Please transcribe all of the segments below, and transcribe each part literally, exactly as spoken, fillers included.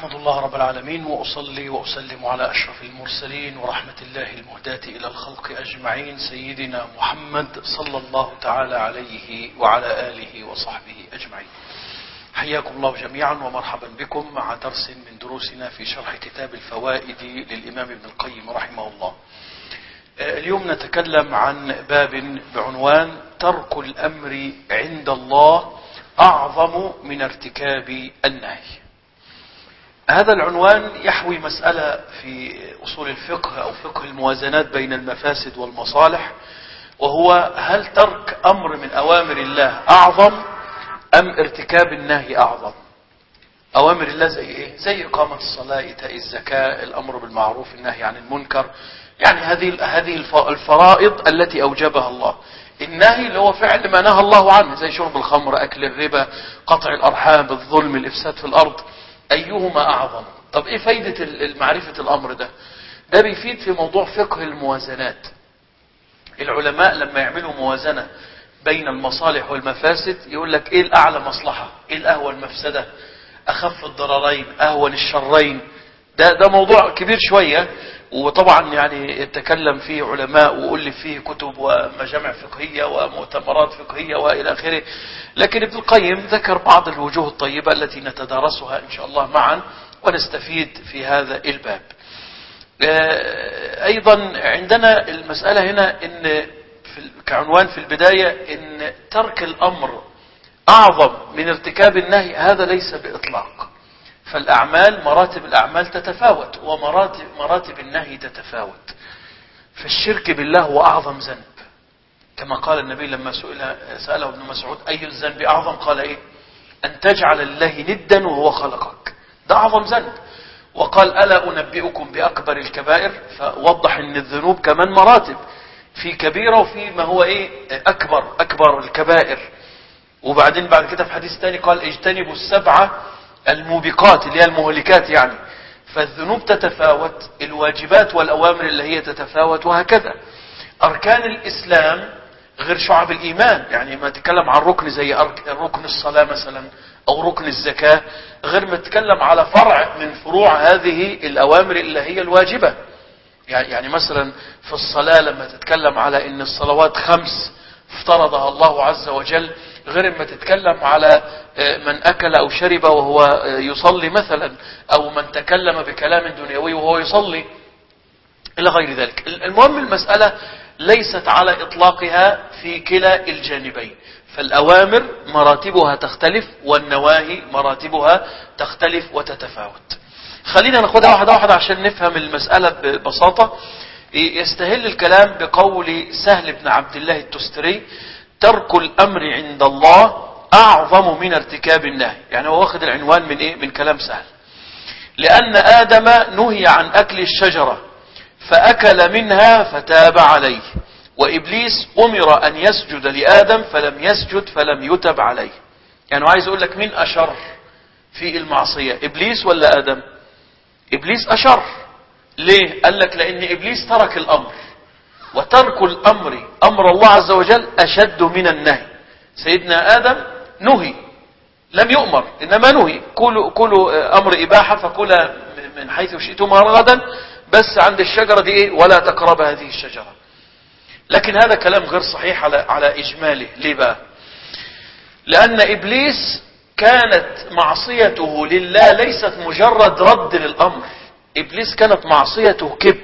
أحمد الله رب العالمين وأصلي وأسلم على أشرف المرسلين ورحمة الله المهداة إلى الخلق أجمعين سيدنا محمد صلى الله تعالى عليه وعلى آله وصحبه أجمعين. حياكم الله جميعا ومرحبا بكم مع درس من دروسنا في شرح كتاب الفوائد للإمام ابن القيم رحمه الله. اليوم نتكلم عن باب بعنوان ترك الأمر عند الله أعظم من ارتكاب النهي. هذا العنوان يحوي مسألة في أصول الفقه أو فقه الموازنات بين المفاسد والمصالح، وهو هل ترك أمر من أوامر الله أعظم أم ارتكاب النهي أعظم؟ أوامر الله زي إيه؟ زي إقامة الصلاة، إيتاء الزكاة، الأمر بالمعروف، النهي عن المنكر، يعني هذه هذه الفرائض التي أوجبها الله. النهي اللي هو فعل ما نهى الله عنه زي شرب الخمر، أكل الربا، قطع الأرحام، الظلم، الإفساد في الأرض. أيهما أعظم؟ طب إيه فايدة معرفة الأمر ده؟ ده بيفيد في موضوع فقه الموازنات. العلماء لما يعملوا موازنة بين المصالح والمفاسد يقول لك إيه الأعلى مصلحة؟ إيه الأهون مفسدة؟ أخف الضررين، أهون الشرين. ده ده موضوع كبير شوية، وطبعا يعني يتكلم فيه علماء وألف فيه كتب ومجامع فقهية ومؤتمرات فقهية وإلى آخره. لكن ابن القيم ذكر بعض الوجوه الطيبة التي نتدارسها إن شاء الله معا ونستفيد في هذا الباب. أيضا عندنا المسألة هنا إن في كعنوان في البداية إن ترك الأمر أعظم من ارتكاب النهي، هذا ليس بإطلاق. فالأعمال مراتب الأعمال تتفاوت ومراتب مراتب النهي تتفاوت. فالشرك بالله هو أعظم ذنب، كما قال النبي لما سئل سأله ابن مسعود أي الذنب أعظم؟ قال إيه؟ أن تجعل لله ندا وهو خلقك. ده أعظم ذنب. وقال ألا أنبئكم بأكبر الكبائر؟ فوضح أن الذنوب كمان مراتب، في كبيرة وفي ما هو إيه أكبر أكبر الكبائر. وبعدين بعد كده في حديث ثاني قال اجتنبوا السبعة الموبقات اللي هي المهلكات يعني. فالذنوب تتفاوت، الواجبات والأوامر اللي هي تتفاوت، وهكذا. أركان الإسلام غير شعب الإيمان، يعني ما تتكلم عن ركن زي ركن الصلاة مثلا أو ركن الزكاة غير ما تتكلم على فرع من فروع هذه الأوامر اللي هي الواجبة. يعني مثلا في الصلاة لما تتكلم على إن الصلوات خمس افترضها الله عز وجل، غير ما تتكلم على من أكل أو شرب وهو يصلي مثلا، أو من تكلم بكلام دنيوي وهو يصلي إلى غير ذلك. المهم المسألة ليست على إطلاقها في كلا الجانبين. فالأوامر مراتبها تختلف والنواهي مراتبها تختلف وتتفاوت. خلينا ناخدها واحدة واحدة عشان نفهم المسألة ببساطة. يستهل الكلام بقول سهل بن عبد الله التستري ترك الأمر عند الله أعظم من ارتكاب النهي. يعني هو واخد العنوان من إيه؟ من كلام سهل. لأن آدم نهي عن أكل الشجرة فأكل منها فتاب عليه، وإبليس أمر أن يسجد لآدم فلم يسجد فلم يتب عليه. يعني عايز أقول لك مين أشر في المعصية، إبليس ولا آدم؟ إبليس أشر. ليه؟ قال لك لأن إبليس ترك الأمر، وترك الأمر أمر الله عز وجل أشد من النهي. سيدنا آدم نهي، لم يؤمر، إنما نهي كلوا كلوا أمر إباحة فكلا من حيث شئتما رغدا، بس عند الشجرة دي إيه؟ ولا تقرب هذه الشجرة. لكن هذا كلام غير صحيح على على إجماله. ليه بقى؟ لأن إبليس كانت معصيته لله ليست مجرد رد للأمر. إبليس كانت معصيته كبر،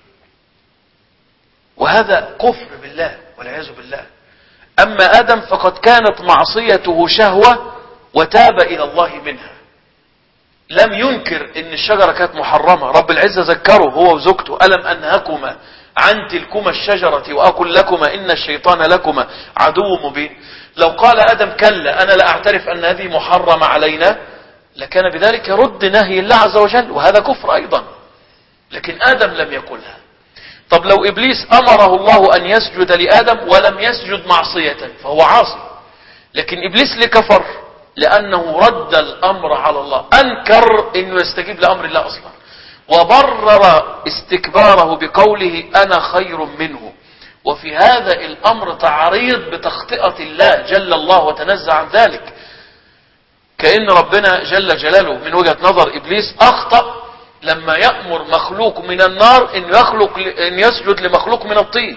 وهذا كفر بالله والعياذ بالله. أما آدم فقد كانت معصيته شهوة وتاب إلى الله منها. لم ينكر إن الشجرة كانت محرمة. رب العزة ذكره هو وزوجته ألم أنهكما عن تلكما الشجرة وأقول لكما إن الشيطان لكما عدو مبين. لو قال آدم كلا أنا لا أعترف أن هذه محرمة علينا لكان بذلك رد نهي الله عز وجل، وهذا كفر أيضا. لكن آدم لم يقولها. طب لو إبليس أمره الله أن يسجد لآدم ولم يسجد معصية فهو عاصي. لكن إبليس ليه كفر؟ لأنه رد الأمر على الله، أنكر أنه يستجيب لأمر الله أصلا، وبرر استكباره بقوله أنا خير منه. وفي هذا الأمر تعريض بتخطئة الله جل الله وتنزه عن ذلك. كأن ربنا جل جلاله من وجهة نظر إبليس أخطأ لما يأمر مخلوق من النار إن يخلق إن يسجد لمخلوق من الطين،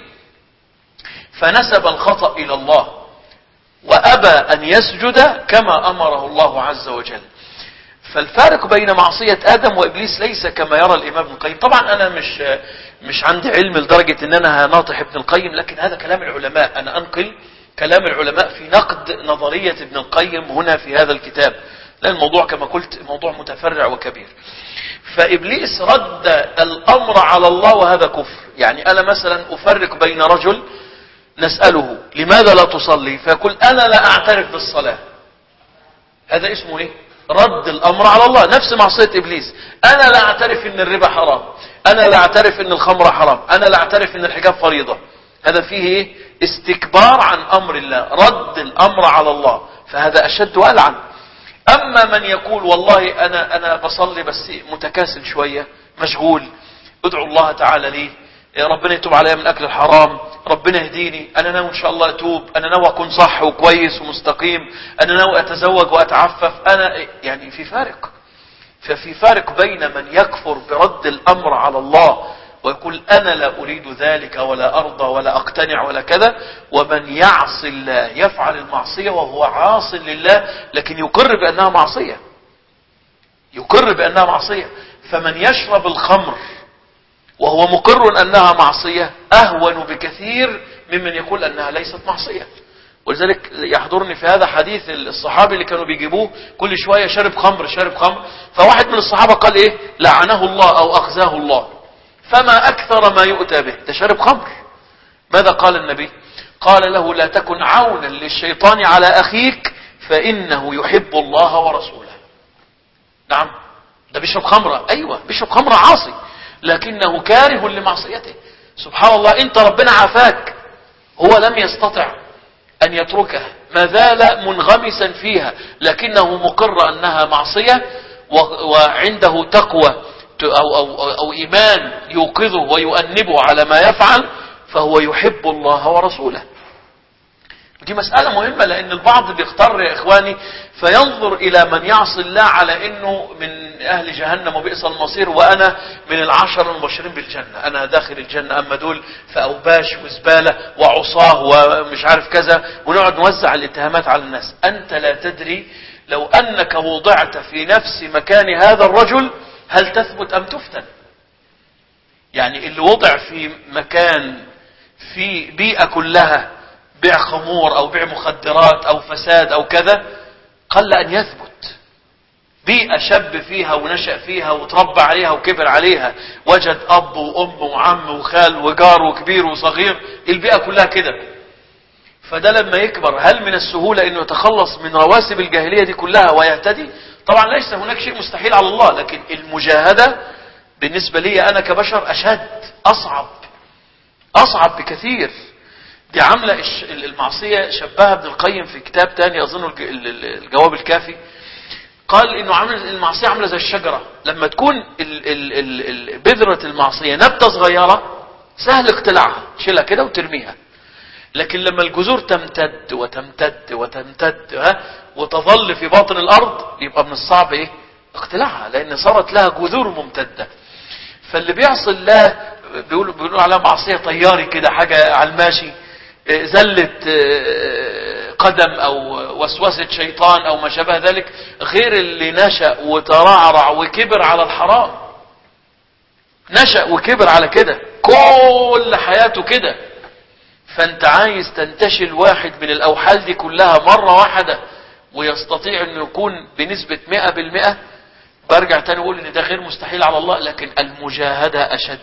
فنسب الخطأ إلى الله وأبى أن يسجد كما أمره الله عز وجل. فالفارق بين معصية آدم وإبليس ليس كما يرى الإمام ابن القيم. طبعا أنا مش مش عندي علم لدرجة أن أنا هناطح ابن القيم، لكن هذا كلام العلماء، أنا أنقل كلام العلماء في نقد نظرية ابن القيم هنا في هذا الكتاب، لأن الموضوع كما قلت موضوع متفرع وكبير. فإبليس رد الأمر على الله وهذا كفر. يعني أنا مثلا أفرق بين رجل نسأله لماذا لا تصلي فيقول أنا لا أعترف بالصلاة، هذا اسمه إيه؟ رد الأمر على الله. نفس معصية إبليس، أنا لا أعترف إن الربا حرام، أنا لا أعترف إن الخمر حرام، أنا لا أعترف إن الحجاب فريضة. هذا فيه إيه؟ استكبار عن أمر الله، رد الأمر على الله، فهذا أشد وألعن. أما من يقول والله أنا أنا بصلي بس متكاسل شوية، مشغول، ادعو الله تعالى لي، ربنا يتوب عليا من أكل الحرام، ربنا يهديني، أنا ناوي إن شاء الله أتوب، أنا ناوي أكون صح وكويس ومستقيم، أنا ناوي أتزوج وأتعفف، أنا يعني في فارق. ففي فارق بين من يكفر برد الأمر على الله ويقول أنا لا أريد ذلك ولا أرضى ولا أقتنع ولا كذا، ومن يعصي الله يفعل المعصية وهو عاص لله لكن يقر بأنها معصية، يقر بأنها معصية. فمن يشرب الخمر وهو مقر أنها معصية أهون بكثير ممن يقول أنها ليست معصية. ولذلك يحضرني في هذا حديث الصحابي اللي كانوا بيجيبوه كل شوية شرب خمر شرب خمر، فواحد من الصحابة قال إيه؟ لعنه الله أو أخزاه الله. فما أكثر ما يؤتى به، ده شرب خمر. ماذا قال النبي؟ قال له لا تكن عونا للشيطان على أخيك فإنه يحب الله ورسوله. نعم، ده بيشرب خمرة، أيوة بيشرب خمرة عاصي لكنه كاره لمعصيته. سبحان الله، انت ربنا عافاك، هو لم يستطع أن يتركها، ما زال منغمسا فيها لكنه مقر أنها معصية، وعنده تقوى أو, أو, أو إيمان يوقظه ويؤنبه على ما يفعل، فهو يحب الله ورسوله. دي مسألة مهمة، لأن البعض بيختار يا إخواني فينظر إلى من يعصي الله على أنه من أهل جهنم وبئس المصير، وأنا من العشر المبشرين بالجنة، أنا داخل الجنة، أما دول فأوباش وزبالة وعصاه ومش عارف كذا، ونقعد نوزع الاتهامات على الناس. أنت لا تدري لو أنك وضعت في نفس مكان هذا الرجل هل تثبت أم تفتن. يعني اللي وضع في مكان في بيئة كلها بيع خمور أو بيع مخدرات أو فساد أو كذا قل أن يثبت. بيئة شاب فيها ونشأ فيها وتربى عليها وكبر عليها، وجد أب وأم وعم وخال وجار وكبير وصغير، البيئة كلها كده. فده لما يكبر هل من السهولة أنه يتخلص من رواسب الجاهلية دي كلها ويهتدي؟ طبعا ليس هناك شيء مستحيل على الله، لكن المجاهدة بالنسبة لي أنا كبشر أشد، أصعب أصعب بكثير. دي عاملة المعصية شبهها ابن القيم في كتاب تاني أظن الجواب الكافي، قال إنه عامل المعصية عاملة زي الشجرة، لما تكون ال ال ال ال بذرة المعصية نبتة صغيرة سهل اقتلاعها، تشيلها كده وترميها، لكن لما الجذور تمتد وتمتد وتمتد ها وتظل في باطن الأرض يبقى من الصعب إيه؟ اقتلاعها، لأن صارت لها جذور ممتدة. فاللي بيعصي الله بيقولوا بيقولوا عليها معصية طياري كده، حاجة على الماشي، زلة قدم أو وسوسة شيطان أو ما شابه ذلك، غير اللي نشأ وترعرع وكبر على الحرام، نشأ وكبر على كده كل حياته كده. فأنت عايز تنتشل واحد من الأوحال دي كلها مرة واحدة ويستطيع أن يكون بنسبة مئة بالمئة، برجع تاني أقول أن ده غير مستحيل على الله، لكن المجاهدة أشد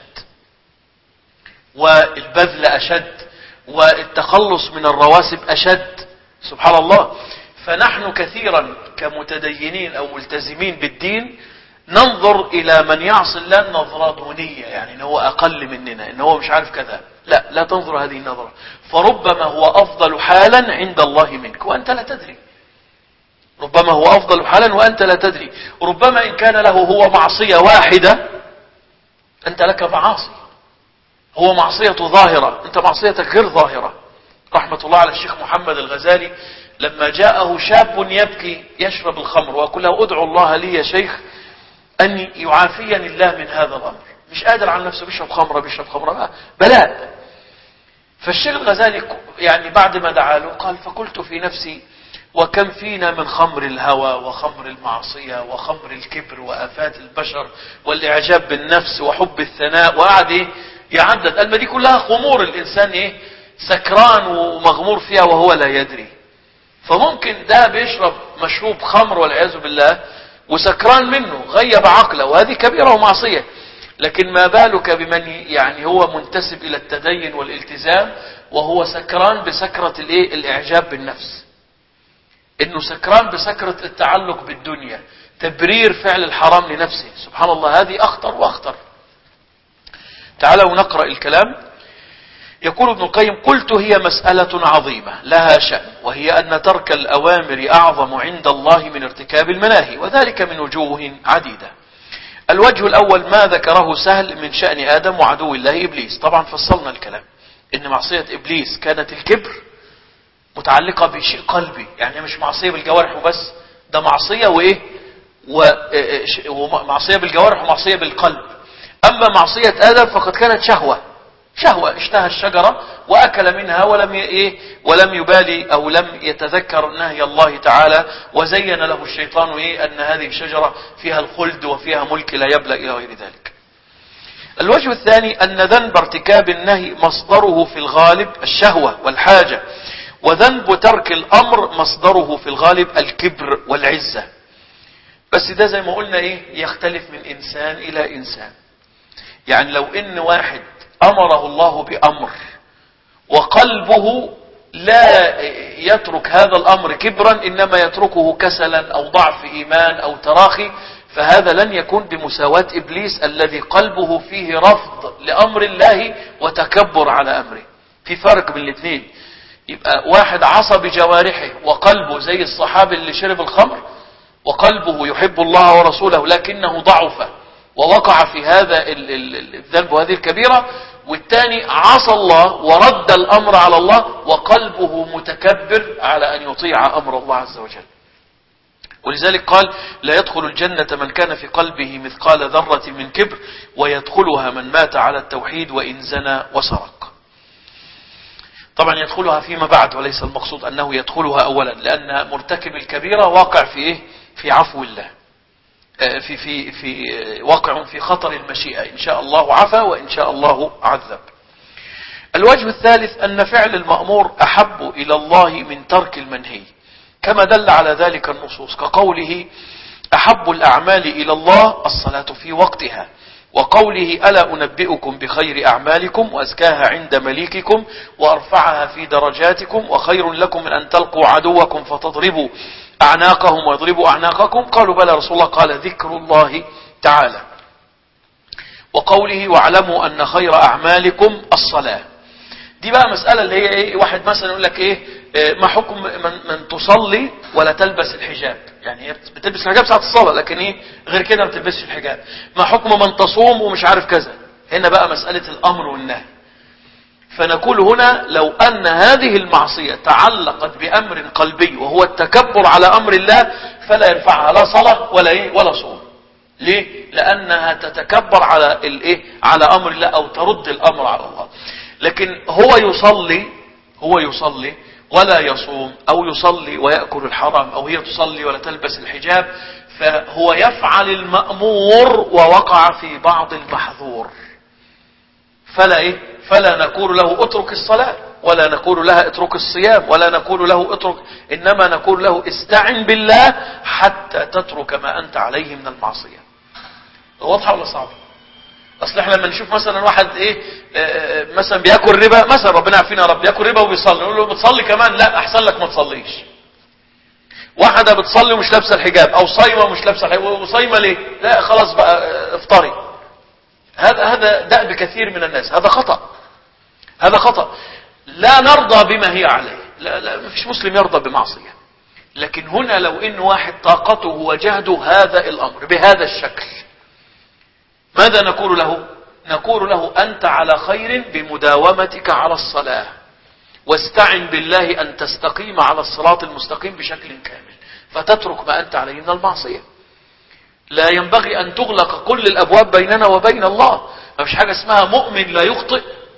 والبذل أشد والتخلص من الرواسب أشد. سبحان الله. فنحن كثيرا كمتدينين أو ملتزمين بالدين ننظر إلى من يعصي الله نظرة دونية، يعني إن هو أقل مننا، إن هو مش عارف كذا. لا لا تنظر هذه النظرة، فربما هو أفضل حالا عند الله منك وأنت لا تدري. ربما هو أفضل حالا وأنت لا تدري. ربما إن كان له هو معصية واحدة أنت لك معاصي، هو معصية ظاهرة أنت معصيتك غير ظاهرة. رحمة الله على الشيخ محمد الغزالي لما جاءه شاب يبكي يشرب الخمر ويقول له ادعو الله لي يا شيخ أن يعافيني الله من هذا الأمر، مش قادر على نفسه، بيشرب خمرة بيشرب خمرة بلاء. فالشيخ الغزالي يعني بعد ما دعا له قال فقلت في نفسي وكم فينا من خمر الهوى وخمر المعصية وخمر الكبر وآفات البشر والإعجاب بالنفس وحب الثناء، وقعد إيه يعدد. قال ما دي كلها خمور الإنسان إيه سكران ومغمور فيها وهو لا يدري. فممكن ده بيشرب مشروب خمر والعياذ بالله وسكران منه غيب عقله، وهذه كبيرة ومعصية. لكن ما بالك بمن يعني هو منتسب إلى التدين والالتزام وهو سكران بسكرة الإيه الإعجاب بالنفس، إنه سكران بسكرة التعلق بالدنيا، تبرير فعل الحرام لنفسه. سبحان الله، هذه أخطر وأخطر. تعالوا نقرأ الكلام. يقول ابن القيم قلت هي مسألة عظيمة لها شأن، وهي أن ترك الأوامر أعظم عند الله من ارتكاب المناهي، وذلك من وجوه عديدة. الوجه الأول ما ذكره سهل من شأن آدم وعدو الله إبليس. طبعا فصلنا الكلام إن معصية إبليس كانت الكبر متعلقة بشيء قلبي، يعني مش معصية بالجوارح وبس، ده معصية وإيه ومعصية بالجوارح ومعصية بالقلب. أما معصية آدم فقد كانت شهوة شهوة اشتهى الشجرة وأكل منها ولم إيه ولم يبالي أو لم يتذكر نهي الله تعالى، وزين له الشيطان إيه أن هذه الشجرة فيها الخلد وفيها ملك لا يبلى إلى غير ذلك. الوجه الثاني أن ذنب ارتكاب النهي مصدره في الغالب الشهوة والحاجة، وذنب ترك الأمر مصدره في الغالب الكبر والعزة. بس ده زي ما قلنا إيه يختلف من إنسان إلى إنسان. يعني لو إن واحد أمره الله بأمر وقلبه لا يترك هذا الأمر كبرا، إنما يتركه كسلا أو ضعف إيمان أو تراخي، فهذا لن يكون بمساواة إبليس الذي قلبه فيه رفض لأمر الله وتكبر على أمره. في فرق بين الاثنين. يبقى واحد عصى بجوارحه وقلبه زي الصحابي اللي شرب الخمر وقلبه يحب الله ورسوله لكنه ضعف ووقع في هذا الذنب وهذه الكبيرة، والثاني عصى الله ورد الأمر على الله وقلبه متكبر على أن يطيع أمر الله عز وجل. ولذلك قال لا يدخل الجنة من كان في قلبه مثقال ذرة من كبر، ويدخلها من مات على التوحيد وإن زنى وسرق. طبعا يدخلها فيما بعد، وليس المقصود أنه يدخلها أولا، لأن مرتكب الكبيرة واقع في إيه؟ في عفو الله، في في في واقع في خطر المشيئة، إن شاء الله عفا وإن شاء الله عذب. الوجه الثالث أن فعل المأمور أحب إلى الله من ترك المنهي، كما دل على ذلك النصوص، كقوله أحب الأعمال إلى الله الصلاة في وقتها، وقوله ألا أنبئكم بخير أعمالكم وأزكاها عند مليككم وأرفعها في درجاتكم وخير لكم من أن تلقوا عدوكم فتضربوا أعناقهم ويضربوا أعناقكم. قالوا بلى رسول الله، قال ذكر الله تعالى. وقوله واعلموا أن خير أعمالكم الصلاة. دي بقى مسألة اللي هي إيه؟ واحد مثلا يقول لك إيه ما حكم من, من تصلي ولا تلبس الحجاب؟ يعني هي بتلبس الحجاب ساعة الصلاة، لكن إيه غير كده ما بتلبسش الحجاب. ما حكم من تصوم ومش عارف كذا؟ هنا بقى مسألة الأمر والنهي. فنقول هنا لو أن هذه المعصية تعلقت بأمر قلبي وهو التكبر على أمر الله فلا يرفعها لا صلاة ولا إيه ولا صوم. ليه؟ لأنها تتكبر على الإيه على أمر الله أو ترد الأمر على الله. لكن هو يصلي هو يصلي ولا يصوم، أو يصلي ويأكل الحرام، أو هي تصلي ولا تلبس الحجاب، فهو يفعل المأمور ووقع في بعض المحظور. فلا إيه فلا نقول له اترك الصلاة، ولا نقول لها اترك الصيام، ولا نقول له اترك، إنما نقول له استعن بالله حتى تترك ما أنت عليه من المعصية. واضحة ولا صعبة؟ اصل احنا لما نشوف مثلا واحد ايه اه مثلا بياكل ربا، مثلا ربنا عارفين يا رب بياكل ربا وبيصلي، نقول له بتصلي كمان؟ لا، احسن لك ما تصليش. واحده بتصلي ومش لابسه الحجاب، او صايمه ومش لابسه الحجاب، وصايمه ليه؟ لا خلاص بقى افطري. هذا هذا دأب كثير من الناس، هذا خطأ هذا خطأ. لا نرضى بما هي عليه، لا لا ما فيش مسلم يرضى بمعصيه. لكن هنا لو ان واحد طاقته وجهده هذا الامر بهذا الشكل، ماذا نقول له؟ نقول له أنت على خير بمداومتك على الصلاة، واستعن بالله أن تستقيم على الصراط المستقيم بشكل كامل، فتترك ما أنت عليه من المعصية. لا ينبغي أن تغلق كل الأبواب بيننا وبين الله. ما فيش حاجة اسمها مؤمن لا يخطئ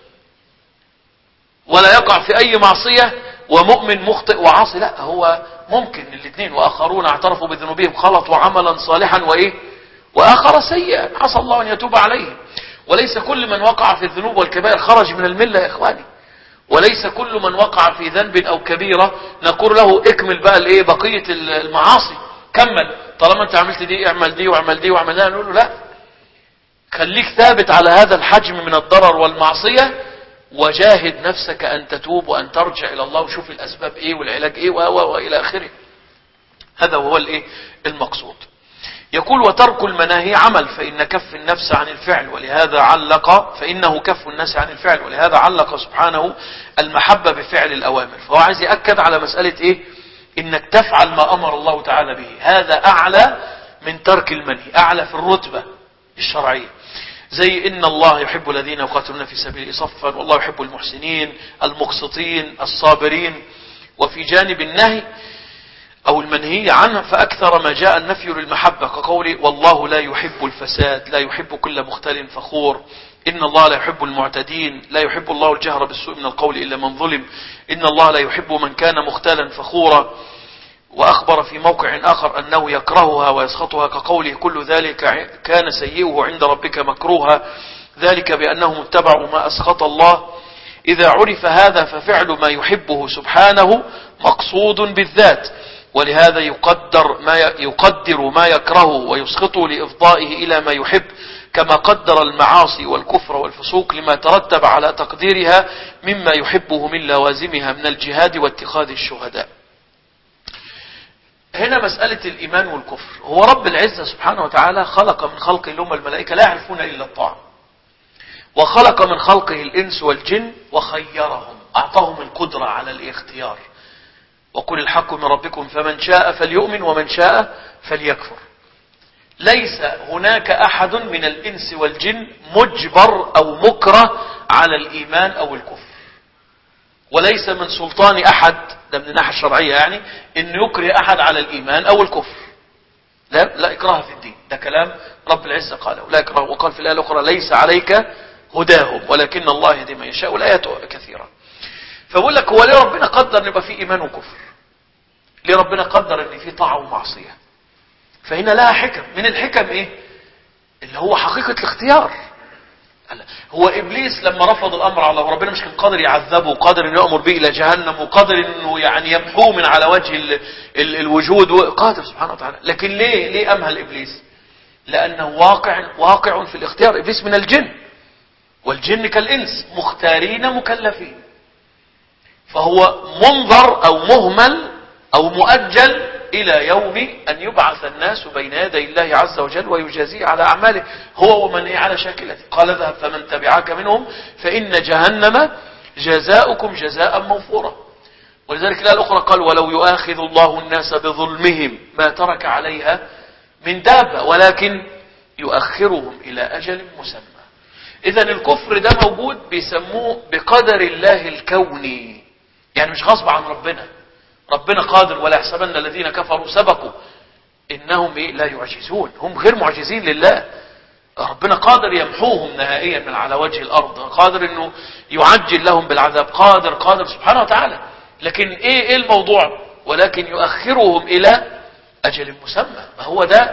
ولا يقع في أي معصية ومؤمن مخطئ وعاصي، لا، هو ممكن الاثنين. وآخرون اعترفوا بذنوبهم خلطوا عملا صالحا وإيه وآخر سيئا عسى الله أن يتوب عليهم. وليس كل من وقع في الذنوب والكبائر خرج من الملة يا إخواني، وليس كل من وقع في ذنب أو كبيرة نقول له اكمل بقى الايه بقية المعاصي، كمل طالما انت عملت دي اعمل دي واعمل دي واعمل ده. نقول له لا، خليك ثابت على هذا الحجم من الضرر والمعصية، وجاهد نفسك أن تتوب وأن ترجع إلى الله، وشوف الأسباب إيه والعلاج إيه وإلى آخره. هذا هو الإيه المقصود. يقول وترك المناهي عمل، فإن كف النفس عن الفعل ولهذا علق فإنه كف الناس عن الفعل ولهذا علق سبحانه المحبة بفعل الأوامر. فهو عايز يأكد على مسألة إيه؟ إنك تفعل ما أمر الله تعالى به، هذا أعلى من ترك المنهي، أعلى في الرتبة الشرعية. زي إن الله يحب الذين يقاتلون في سبيله صفا والله يحب المحسنين المقسطين الصابرين. وفي جانب النهي أو المنهي عنه فأكثر ما جاء النفي للمحبة كقوله والله لا يحب الفساد لا يحب كل مختال فخور، إن الله لا يحب المعتدين، لا يحب الله الجهر بالسوء من القول إلا من ظلم، إن الله لا يحب من كان مختالا فخورا. وأخبر في موقع آخر أنه يكرهها ويسخطها كقوله كل ذلك كان سيئه عند ربك مكروها، ذلك بأنهم اتبعوا ما أسخط الله. إذا عرف هذا ففعل ما يحبه سبحانه مقصود بالذات، ولهذا يقدر ما يقدر ما يكرهه ويسخطه لإفضائه إلى ما يحب، كما قدر المعاصي والكفر والفسوق لما ترتب على تقديرها مما يحبه من لوازمها من الجهاد واتخاذ الشهداء. هنا مسألة الإيمان والكفر. هو رب العزة سبحانه وتعالى خلق من خلقه اللي هم الملائكة لا يعرفون إلا الطاعة، وخلق من خلقه الإنس والجن وخيرهم، أعطاهم القدرة على الاختيار. وقل الحق من ربكم فمن شاء فليؤمن ومن شاء فليكفر. ليس هناك أحد من الإنس والجن مجبر أو مكره على الإيمان أو الكفر، وليس من سلطان أحد، ده من الناحية الشرعية يعني، إن يكره أحد على الإيمان أو الكفر. لا لا إكراه في الدين، ده كلام رب العزة قاله لا إكراه. وقال في الآية الأخرى ليس عليك هداهم ولكن الله يهدي من يشاء، والآيات كثيرة. فبقول لك هو ليه ربنا قدر ان يبقى فيه إيمان وكفر؟ ليه ربنا قدر ان فيه طاعة ومعصية؟ فهنا لها حكم. من الحكم إيه؟ اللي هو حقيقة الاختيار. هو إبليس لما رفض الأمر على الله، ربنا مش كان قادر يعذبه وقادر أن يأمر به إلى جهنم وقادر أنه يعني يمحوه من على وجه ال ال الوجود، قادر سبحانه وتعالى. لكن ليه ليه أمهل إبليس؟ لأنه واقع واقع في الاختيار. إبليس من الجن، والجن كالإنس مختارين مكلفين، فهو منظر أو مهمل أو مؤجل إلى يوم أن يبعث الناس بين يدي الله عز وجل ويجازيه على أعماله هو ومن هي على شاكلته. قال اذهب فمن تبعك منهم فإن جهنم جزاؤكم جزاء موفورا. ولذلك الآية الأخرى قال ولو يؤاخذ الله الناس بظلمهم ما ترك عليها من دابة ولكن يؤخرهم إلى أجل مسمى. إذن الكفر ده موجود بيسموه بقدر الله الكوني، يعني مش غصب عن ربنا. ربنا قادر ولا يحسبن الذين كفروا سبقوا إنهم إيه؟ لا يعجزون، هم غير معجزين لله. ربنا قادر يمحوهم نهائيا من على وجه الأرض، قادر إنه يعجل لهم بالعذاب، قادر قادر سبحانه وتعالى. لكن إيه إيه الموضوع؟ ولكن يؤخرهم إلى أجل مسمى. ما هو ده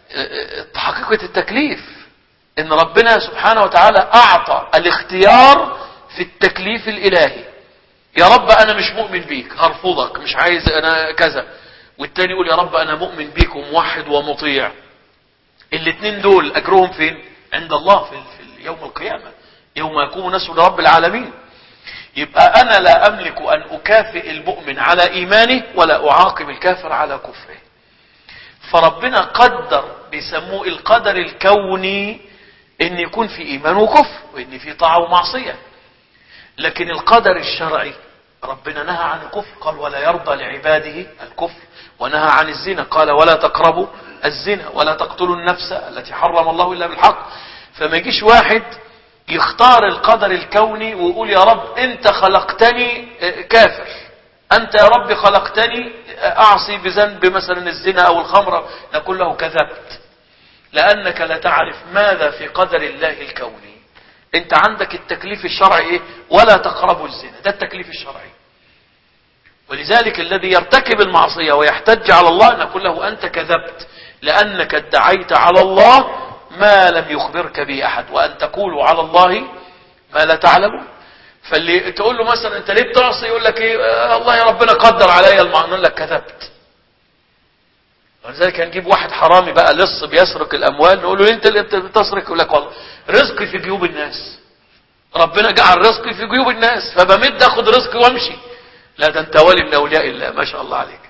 حقيقة التكليف، إن ربنا سبحانه وتعالى أعطى الاختيار في التكليف الإلهي. يا رب أنا مش مؤمن بيك، هرفضك، مش عايز أنا كذا. والتاني يقول يا رب أنا مؤمن بيك وموحد ومطيع. الاثنين دول أجرهم فين؟ عند الله في, في يوم القيامة، يوم يقوم الناس لرب العالمين. يبقى أنا لا أملك أن أكافئ المؤمن على إيمانه ولا أعاقب الكافر على كفره. فربنا قدر، بيسموه القدر الكوني، إن يكون في إيمان وكفر وإن في طاعة ومعصية. لكن القدر الشرعي ربنا نهى عن الكفر، قال ولا يرضى لعباده الكفر، ونهى عن الزنا، قال ولا تقربوا الزنا ولا تقتلوا النفس التي حرم الله إلا بالحق. فما يجيش واحد يختار القدر الكوني ويقول يا رب انت خلقتني كافر، انت يا رب خلقتني اعصي بذنب مثلا الزنا او الخمر، نقول له كذبت، لانك لا تعرف ماذا في قدر الله الكوني. انت عندك التكليف الشرعي ايه؟ ولا تقربوا الزنا، ده التكليف الشرعي. ولذلك الذي يرتكب المعصية ويحتج على الله نقول له انت كذبت، لانك ادعيت على الله ما لم يخبرك به احد، وان تقولوا على الله ما لا تعلمون. فاللي تقول له مثلا انت ليه بتعصي، يقول لك ايه؟ آه الله يا ربنا قدر عليا المعنى، نقول لك كذبت. ولذلك هنجيب واحد حرامي بقى لص بيسرق الاموال، نقول له انت اللي بتسرق، يقول لك والله رزقي في جيوب الناس، ربنا جعل رزقي في جيوب الناس فبمد اخد رزقي وامشي. لا ده انت ولي من اولياء الله، ما شاء الله عليك.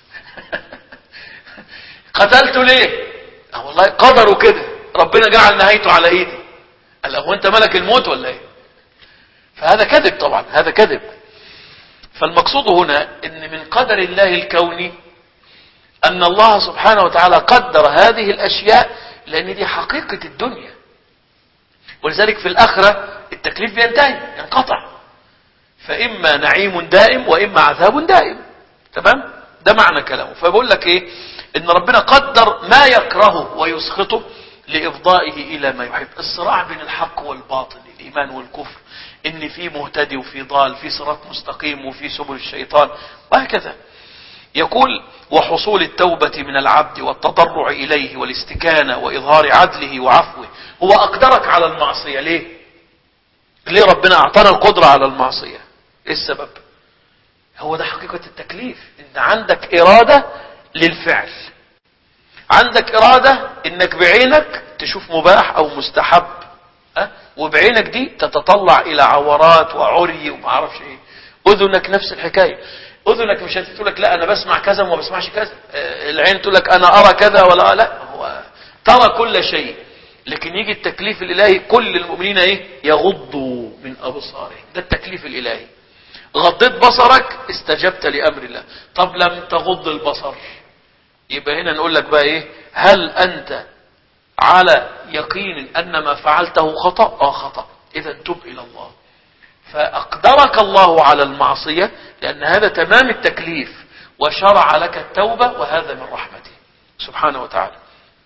قتلته ليه؟ اه والله قدره كده، ربنا جعل نهايته على ايدي. قال هو انت ملك الموت ولا ايه؟ فهذا كذب طبعا، هذا كذب. فالمقصود هنا ان من قدر الله الكوني ان الله سبحانه وتعالى قدر هذه الاشياء، لان دي حقيقة الدنيا. ولذلك في الاخرة التكليف بينتهي، ينقطع، فاما نعيم دائم واما عذاب دائم. تمام؟ ده معنى كلامه. فبقول لك ايه؟ ان ربنا قدر ما يكرهه ويسخطه لافضائه الى ما يحب. الصراع بين الحق والباطل، الايمان والكفر، ان في مهتدي وفي ضال، في صراط مستقيم وفي سبل الشيطان، وهكذا. يقول وحصول التوبة من العبد والتضرع إليه والاستكانة وإظهار عدله وعفوه. هو أقدرك على المعصية ليه؟ ليه ربنا أعطانا القدرة على المعصية؟ إيه السبب؟ هو ده حقيقة التكليف، إن عندك إرادة للفعل، عندك إرادة إنك بعينك تشوف مباح أو مستحب، أه؟ وبعينك دي تتطلع إلى عورات وعري وما أعرفش إيه. أذنك نفس الحكاية، أذنك مش هتقول لك لا أنا بسمع كذا وما بسمعش كذا، العين تقول لك أنا أرى كذا ولا لا، هو ترى كل شيء. لكن يجي التكليف الإلهي كل المؤمنين إيه؟ يغضوا من أبصارهم. ده التكليف الإلهي. غضيت بصرك استجبت لأمر الله. طب لم تغض البصر، يبقى هنا نقول لك بقى إيه؟ هل أنت على يقين أن ما فعلته خطأ؟ آه خطأ، إذا تب إلى الله. فأقدرك الله على المعصية لأن هذا تمام التكليف، وشرع لك التوبة، وهذا من رحمته سبحانه وتعالى.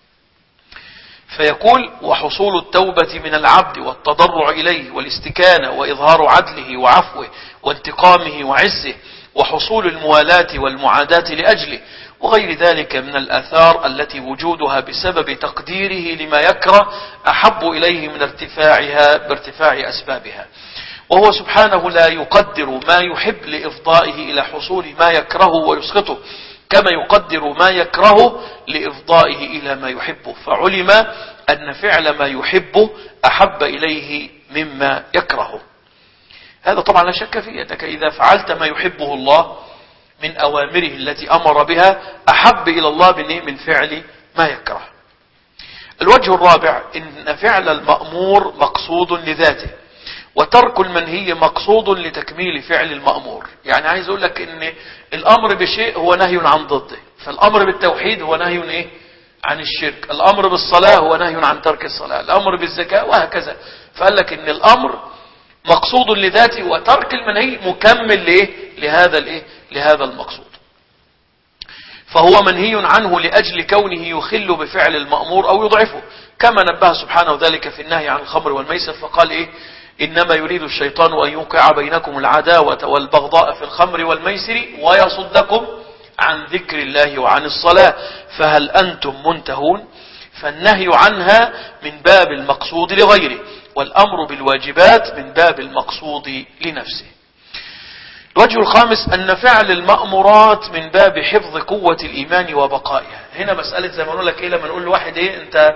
فيقول وحصول التوبة من العبد والتضرع إليه والاستكانة وإظهار عدله وعفوه وانتقامه وعزه، وحصول الموالاة والمعاداة لأجله، وغير ذلك من الآثار التي وجودها بسبب تقديره لما يكره أحب إليه من ارتفاعها بارتفاع أسبابها. وهو سبحانه لا يقدر ما يحب لإفضائه إلى حصول ما يكره ويسخطه، كما يقدر ما يكره لإفضائه إلى ما يحبه، فعلم أن فعل ما يحبه أحب إليه مما يكرهه. هذا طبعا لا شك فيه، أنك إذا فعلت ما يحبه الله من أوامره التي أمر بها أحب إلى الله من فعل ما يكره. الوجه الرابع إن فعل المأمور مقصود لذاته، وترك المنهي مقصود لتكميل فعل المأمور. يعني عايز اقول لك ان الامر بشيء هو نهي عن ضده، فالامر بالتوحيد هو نهي ايه؟ عن الشرك، الامر بالصلاة هو نهي عن ترك الصلاة، الامر بالزكاة، وهكذا. فقال لك ان الامر مقصود لذاته، وترك المنهي مكمل لايه؟ لهذا الايه؟ لهذا المقصود. فهو منهي عنه لأجل كونه يخل بفعل المأمور أو يضعفه، كما نبه سبحانه ذلك في النهي عن الخمر والميسر، فقال إيه؟ إنما يريد الشيطان أن يوقع بينكم العداوة والبغضاء في الخمر والميسر ويصدكم عن ذكر الله وعن الصلاة فهل أنتم منتهون. فالنهي عنها من باب المقصود لغيره، والأمر بالواجبات من باب المقصود لنفسه. الوجه الخامس أن فعل المأمورات من باب حفظ قوة الإيمان وبقائها. هنا مسألة زي ما نقول لك إيه، لما نقول لواحد إيه أنت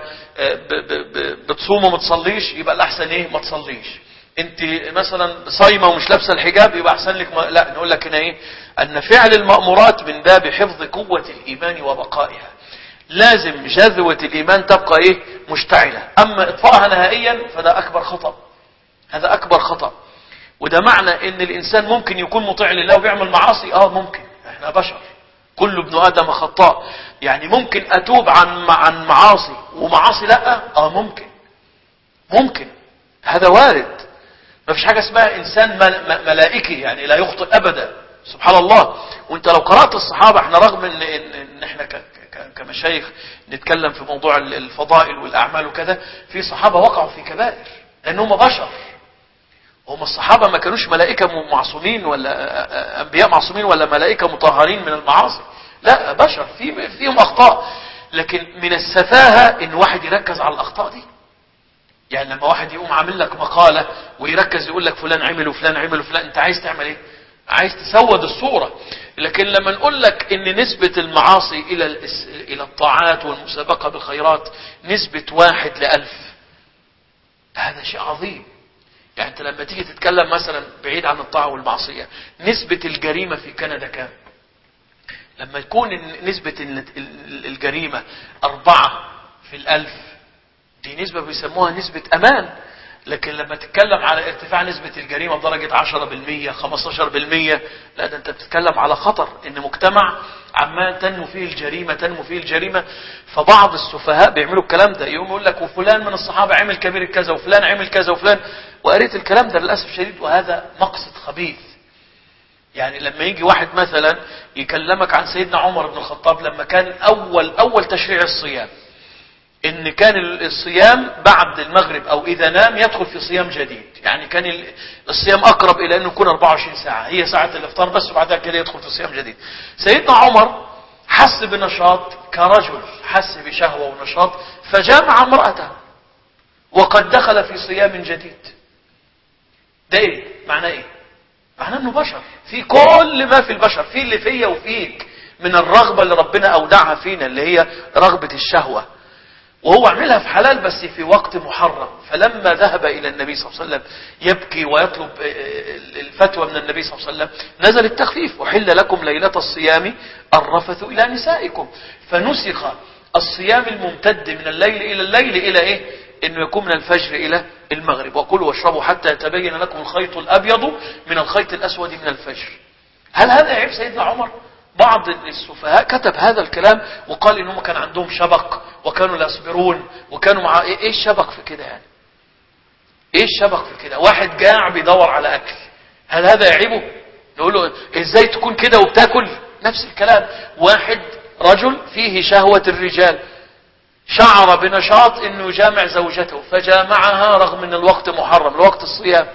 بتصوم وما تصليش، يبقى الأحسن إيه؟ ما تصليش. أنت مثلا صايمة ومش لابسة الحجاب، يبقى أحسن لك ما... لا، نقول لك هنا إيه؟ أن فعل المأمورات من باب حفظ قوة الإيمان وبقائها. لازم جذوة الإيمان تبقى إيه؟ مشتعلة. أما إطفائها نهائيا فده أكبر خطأ، هذا أكبر خطأ. وده معنى ان الانسان ممكن يكون مطيع لله وبيعمل معاصي. اه ممكن، احنا بشر، كل ابن ادم خطاء. يعني ممكن اتوب عن عن معاصي ومعاصي لا؟ اه ممكن، ممكن. هذا وارد. ما فيش حاجة اسمها إنسان ملائكي يعني لا يخطئ أبدا، سبحان الله. وانت لو قرأت الصحابة، احنا رغم ان, إن, إن احنا كمشايخ نتكلم في موضوع الفضائل والأعمال وكذا، في صحابة وقعوا في كبائر لأنهم بشر. هم الصحابة ما كانوش ملائكة معصومين ولا أنبياء معصومين ولا ملائكة مطهرين من المعاصي، لا، بشر في فيهم أخطاء. لكن من السفاهة إن واحد يركز على الأخطاء دي. يعني لما واحد يقوم عامل لك مقالة ويركز يقول لك فلان عمل وفلان عمل وفلان، انت عايز تعمل ايه؟ عايز تسود الصورة. لكن لما نقول لك ان نسبة المعاصي الى الى الطاعات والمسابقة بالخيرات نسبة واحد لألف، هذا شيء عظيم. يعني انت لما تيجي تتكلم مثلا بعيد عن الطاعة والمعصية، نسبة الجريمة في كندا كام؟ لما يكون نسبة الجريمة أربعة في الألف، دي نسبة بيسموها نسبة أمان. لكن لما تتكلم على ارتفاع نسبة الجريمة بدرجة عشرة بالمية خمستاشر بالمية، لا، ده انت بتتكلم على خطر، ان مجتمع عمال تنمو فيه الجريمة تنمو فيه الجريمة. فبعض السفهاء بيعملوا الكلام ده، يقوم يقول لك وفلان من الصحابة عمل كبير كذا وفلان عمل كذا وفلان، وقريت الكلام ده للأسف الشديد، وهذا مقصد خبيث. يعني لما يجي واحد مثلا يكلمك عن سيدنا عمر بن الخطاب لما كان أول أول تشريع الصيام، إن كان الصيام بعد المغرب أو إذا نام يدخل في صيام جديد. يعني كان الصيام أقرب إلى أنه يكون أربعة وعشرين ساعة، هي ساعة الإفطار بس، وبعدها كده يدخل في صيام جديد. سيدنا عمر حس بنشاط كرجل، حس بشهوة ونشاط، فجامع امرأته وقد دخل في صيام جديد. ده إيه؟ معناه إيه؟ معناه أنه بشر، في كل ما في البشر، في اللي فيا وفيك من الرغبة اللي ربنا أودعها فينا، اللي هي رغبة الشهوة، وهو عملها في حلال بس في وقت محرم. فلما ذهب إلى النبي صلى الله عليه وسلم يبكي ويطلب الفتوى من النبي صلى الله عليه وسلم، نزل التخفيف: وحل لكم ليلة الصيام الرفث إلى نسائكم. فنسخ الصيام الممتد من الليل إلى الليل إلى إيه؟ إنه يكون من الفجر إلى المغرب. وكلوا واشربوا حتى يتبين لكم الخيط الأبيض من الخيط الأسود من الفجر. هل هذا يعيب سيدنا عمر؟ بعض السفهاء كتب هذا الكلام وقال إنهم كان عندهم شبق وكانوا لا يصبرون وكانوا مع إيه الشبق في كده؟ يعني إيه الشبق في كده؟ واحد جاع بيدور على أكل، هل هذا يعيبه؟ نقول له إزاي تكون كده وبتاكل؟ نفس الكلام. واحد رجل فيه شهوة الرجال، شعر بنشاط إنه يجامع زوجته فجامعها رغم أن الوقت محرم، الوقت الصيام.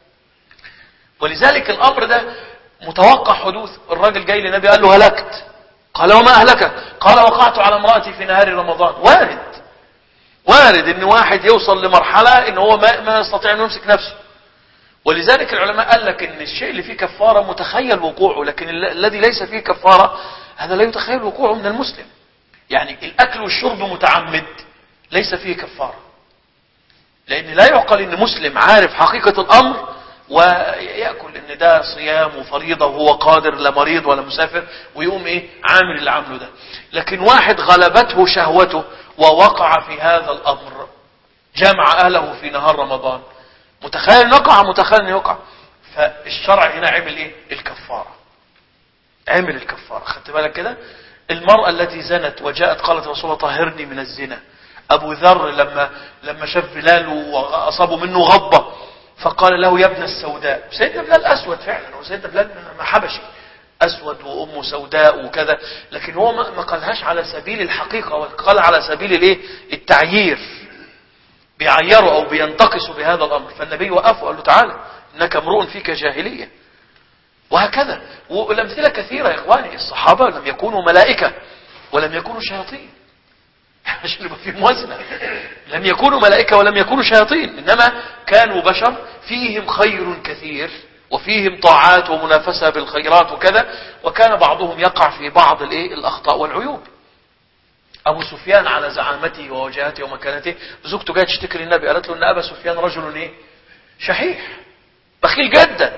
ولذلك الأمر ده متوقع حدوث. الراجل جاي للنبي قال له هلكت، قال وما أهلكك؟ قال وقعت على امرأتي في نهار رمضان. وارد وارد ان واحد يوصل لمرحلة ان هو ما, ما يستطيع ان يمسك نفسه. ولذلك العلماء قال لك ان الشيء اللي فيه كفارة متخيل وقوعه، لكن الذي ليس فيه كفارة هذا لا يتخيل وقوعه من المسلم. يعني الاكل والشرب متعمد ليس فيه كفارة، لان لا يعقل ان مسلم عارف حقيقة الامر ويأكل ان ده صيام وفريضة وهو قادر، لا مريض ولا مسافر، ويقوم ايه عامل اللي عامله ده. لكن واحد غلبته شهوته ووقع في هذا الامر، جامع اهله في نهار رمضان، متخيل ان يقع متخيل ان يقع. فالشرع هنا عمل ايه؟ الكفارة. عمل الكفارة. خدت بالك كده؟ المرأة التي زنت وجاءت قالت رسول الله طهرني من الزنا. ابو ذر لما لما شاف بلال واصابه منه غضبة فقال له يا ابن السوداء. سيدنا بلال أسود فعلا، وسيدنا بلال حبشي أسود وأمه سوداء وكذا، لكن هو ما قالهاش على سبيل الحقيقة، وقال على سبيل الايه؟ التعيير، بيعيروا أو بينتقصوا بهذا الأمر. فالنبي وقف وقال له تعالى إنك امرؤ فيك جاهلية. وهكذا. والأمثلة كثيرة يا إخواني. الصحابة لم يكونوا ملائكة ولم يكونوا شياطين، عشان يبقى في موازنة. لم يكونوا ملائكة ولم يكونوا شياطين، إنما كانوا بشر فيهم خير كثير وفيهم طاعات ومنافسة بالخيرات وكذا، وكان بعضهم يقع في بعض الايه الأخطاء والعيوب. أبو سفيان على زعامته ووجاهته ومكانته، زوجته جاءت تشتكي للنبي قالت له إن أبا سفيان رجل ايه شحيح بخيل جدا.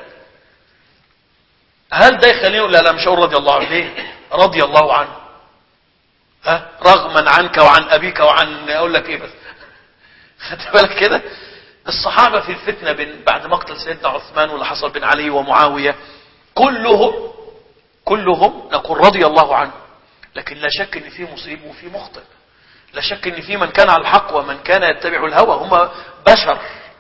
هل ده يخليه يقول لا لا مش هقول رضي الله عنه؟ ليه؟ رضي الله عنه، ها رغما عنك وعن أبيك وعن أقول لك إيه بس. خدت بالك كده؟ الصحابة في الفتنة بين بعد مقتل سيدنا عثمان واللي حصل بين علي ومعاوية كلهم كلهم نقول رضي الله عنه، لكن لا شك ان في مصيب وفي مخطئ، لا شك ان في من كان على الحق ومن كان يتبع الهوى، هم بشر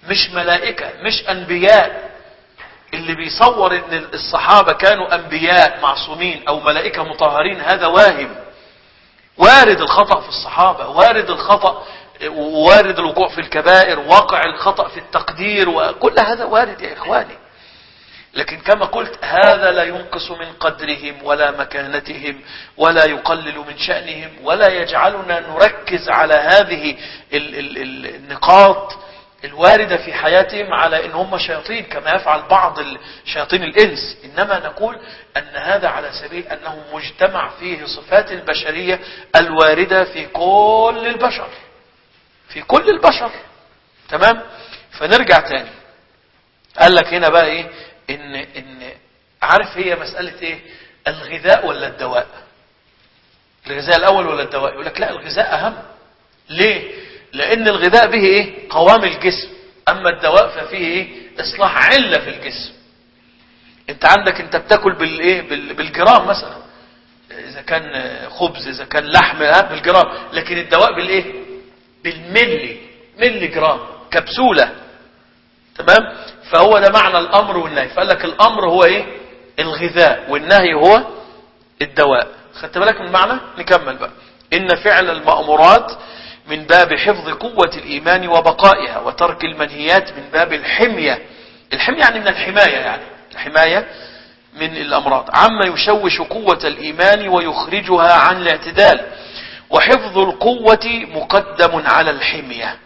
مش ملائكة، مش أنبياء. اللي بيصور ان الصحابة كانوا أنبياء معصومين أو ملائكة مطهرين هذا واهم. وارد الخطأ في الصحابة، وارد الخطأ ووارد الوقوع في الكبائر، واقع الخطأ في التقدير، وكل هذا وارد يا إخواني. لكن كما قلت هذا لا ينقص من قدرهم ولا مكانتهم ولا يقلل من شأنهم، ولا يجعلنا نركز على هذه ال ال ال النقاط الواردة في حياتهم على ان هم شياطين كما يفعل بعض شياطين الإنس. إنما نقول أن هذا على سبيل أنه مجتمع فيه صفات البشرية الواردة في كل البشر، في كل البشر. تمام. فنرجع تاني، قال لك هنا بقى ايه، ان ان عارف هي مسألة ايه، الغذاء ولا الدواء؟ الغذاء الاول ولا الدواء؟ يقول لك لا، الغذاء اهم. ليه؟ لان الغذاء به ايه، قوام الجسم، اما الدواء ففيه ايه، اصلاح علة في الجسم. انت عندك انت بتاكل بالايه، بالجرام مثلا، اذا كان خبز اذا كان لحم ها بالجرام، لكن الدواء بالايه، بالملي، ملي جرام، كبسولة. تمام. فهو ده معنى الامر والنهي. فقال لك الامر هو ايه، الغذاء، والنهي هو الدواء. خدت بالك من المعنى؟ نكمل بقى. ان فعل المأمورات من باب حفظ قوة الايمان وبقائها، وترك المنهيات من باب الحمية. الحمية يعني من الحماية، يعني الحماية من الامراض عما يشوش قوة الايمان ويخرجها عن الاعتدال. وحفظ القوة مقدم على الحمية،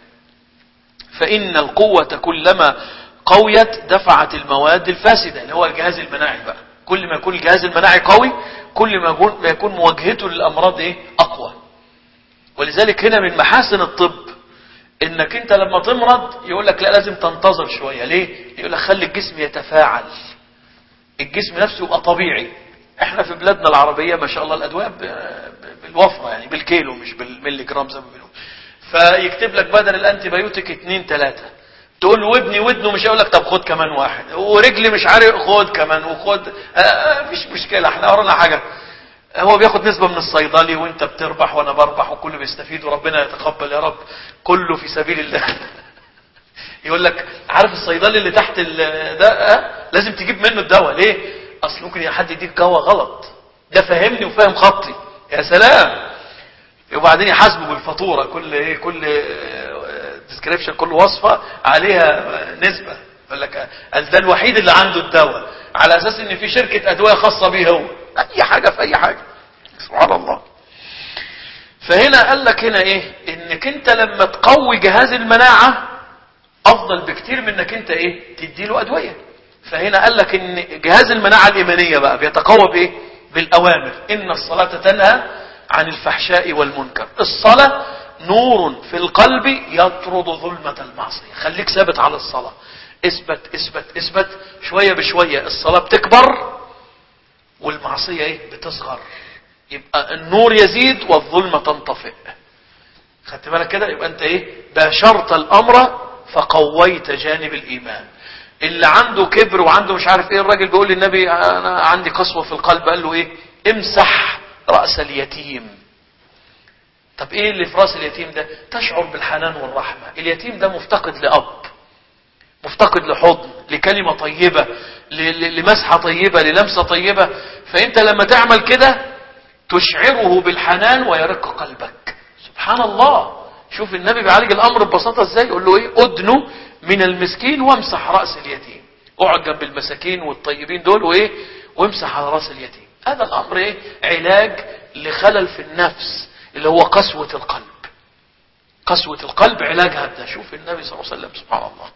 فإن القوة كلما قويت دفعت المواد الفاسدة، اللي هو الجهاز المناعي بقى. كل ما يكون الجهاز المناعي قوي كل ما يكون مواجهته للأمراض ايه، أقوى. ولذلك هنا من محاسن الطب انك انت لما تمرض يقول لك لا، لازم تنتظر شوية. ليه؟ يقول لك خلي الجسم يتفاعل، الجسم نفسه يبقى طبيعي. احنا في بلادنا العربية ما شاء الله الأدوية بالوفرة، يعني بالكيلو مش بالملي جرام زي ما بيقولوا. فيكتب لك بدل الانتي بايوتيك اتنين تلاتة، تقول له ودني ودنه مش هيقول لك طب خد كمان واحد، ورجلي مش عارف خد كمان وخد. آه مش مشكلة، احنا ورانا حاجة. هو بياخد نسبة من الصيدلي وانت بتربح وانا بربح وكله بيستفيد وربنا يتقبل يا رب، كله في سبيل الله. يقول لك عارف الصيدلي اللي تحت ده آه لازم تجيب منه الدواء. ليه؟ اصل ممكن حد يديك دواء غلط، ده فهمني وفاهم خطي. يا سلام. وبعدين يحاسبه بالفاتوره، كل ايه، كل ديسكريبشن، كل وصفه عليها نسبه. يقول لك ده الوحيد اللي عنده الدواء، على اساس ان في شركه ادويه خاصه بيه هو، اي حاجه في اي حاجه. سبحان الله. فهنا قال لك هنا ايه، انك انت لما تقوي جهاز المناعه افضل بكتير من انك انت ايه، تديله ادويه. فهنا قال لك ان جهاز المناعه الايمانيه بقى بيتقوى بايه، بالاوامر. ان الصلاه تنهى عن الفحشاء والمنكر. الصلاة نور في القلب يطرد ظلمة المعصية. خليك ثابت على الصلاة، اثبت اثبت اثبت، شوية بشوية الصلاة بتكبر والمعصية ايه، بتصغر. يبقى النور يزيد والظلمة تنطفئ. خدت بالك كده؟ يبقى انت ايه، باشرت الامر فقويت جانب الايمان. اللي عنده كبر وعنده مش عارف ايه، الراجل بيقول للنبي انا عندي قسوة في القلب، قال له ايه، امسح رأس اليتيم. طب ايه اللي في رأس اليتيم ده؟ تشعر بالحنان والرحمة. اليتيم ده مفتقد لأب، مفتقد لحضن، لكلمة طيبة، لمسحة طيبة، للمسة طيبة. فانت لما تعمل كده تشعره بالحنان ويرق قلبك. سبحان الله. شوف النبي بيعالج الامر ببساطة ازاي، يقول له ايه، ادنو من المسكين وامسح رأس اليتيم. اقعد جنب المساكين والطيبين دول وايه، وامسح على رأس اليتيم. هذا الامر ايه، علاج لخلل في النفس اللي هو قسوة القلب. قسوة القلب علاجها ده. شوف النبي صلى الله عليه وسلم سبحان الله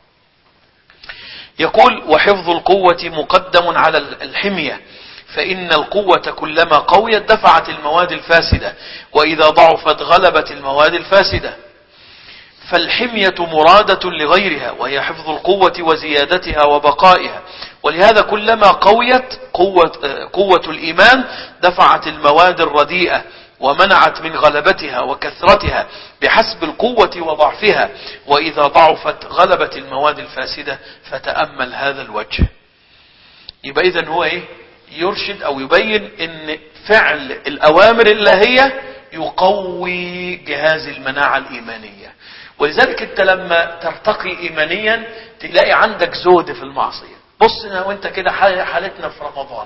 يقول وحفظ القوة مقدم على الحمية، فإن القوة كلما قويت دفعت المواد الفاسدة، وإذا ضعفت غلبت المواد الفاسدة. فالحمية مرادة لغيرها، وهي حفظ القوة وزيادتها وبقائها. ولهذا كلما قويت قوة, قوة الإيمان دفعت المواد الرديئة ومنعت من غلبتها وكثرتها بحسب القوة وضعفها، وإذا ضعفت غلبت المواد الفاسدة. فتأمل هذا الوجه. يبقى إذن هو إيه، يرشد أو يبين إن فعل الأوامر الإلهية يقوي جهاز المناعة الإيمانية، ولذلك انت لما ترتقي ايمانيا تلاقي عندك زهد في المعصية. بص انا وانت كده حالتنا في رمضان،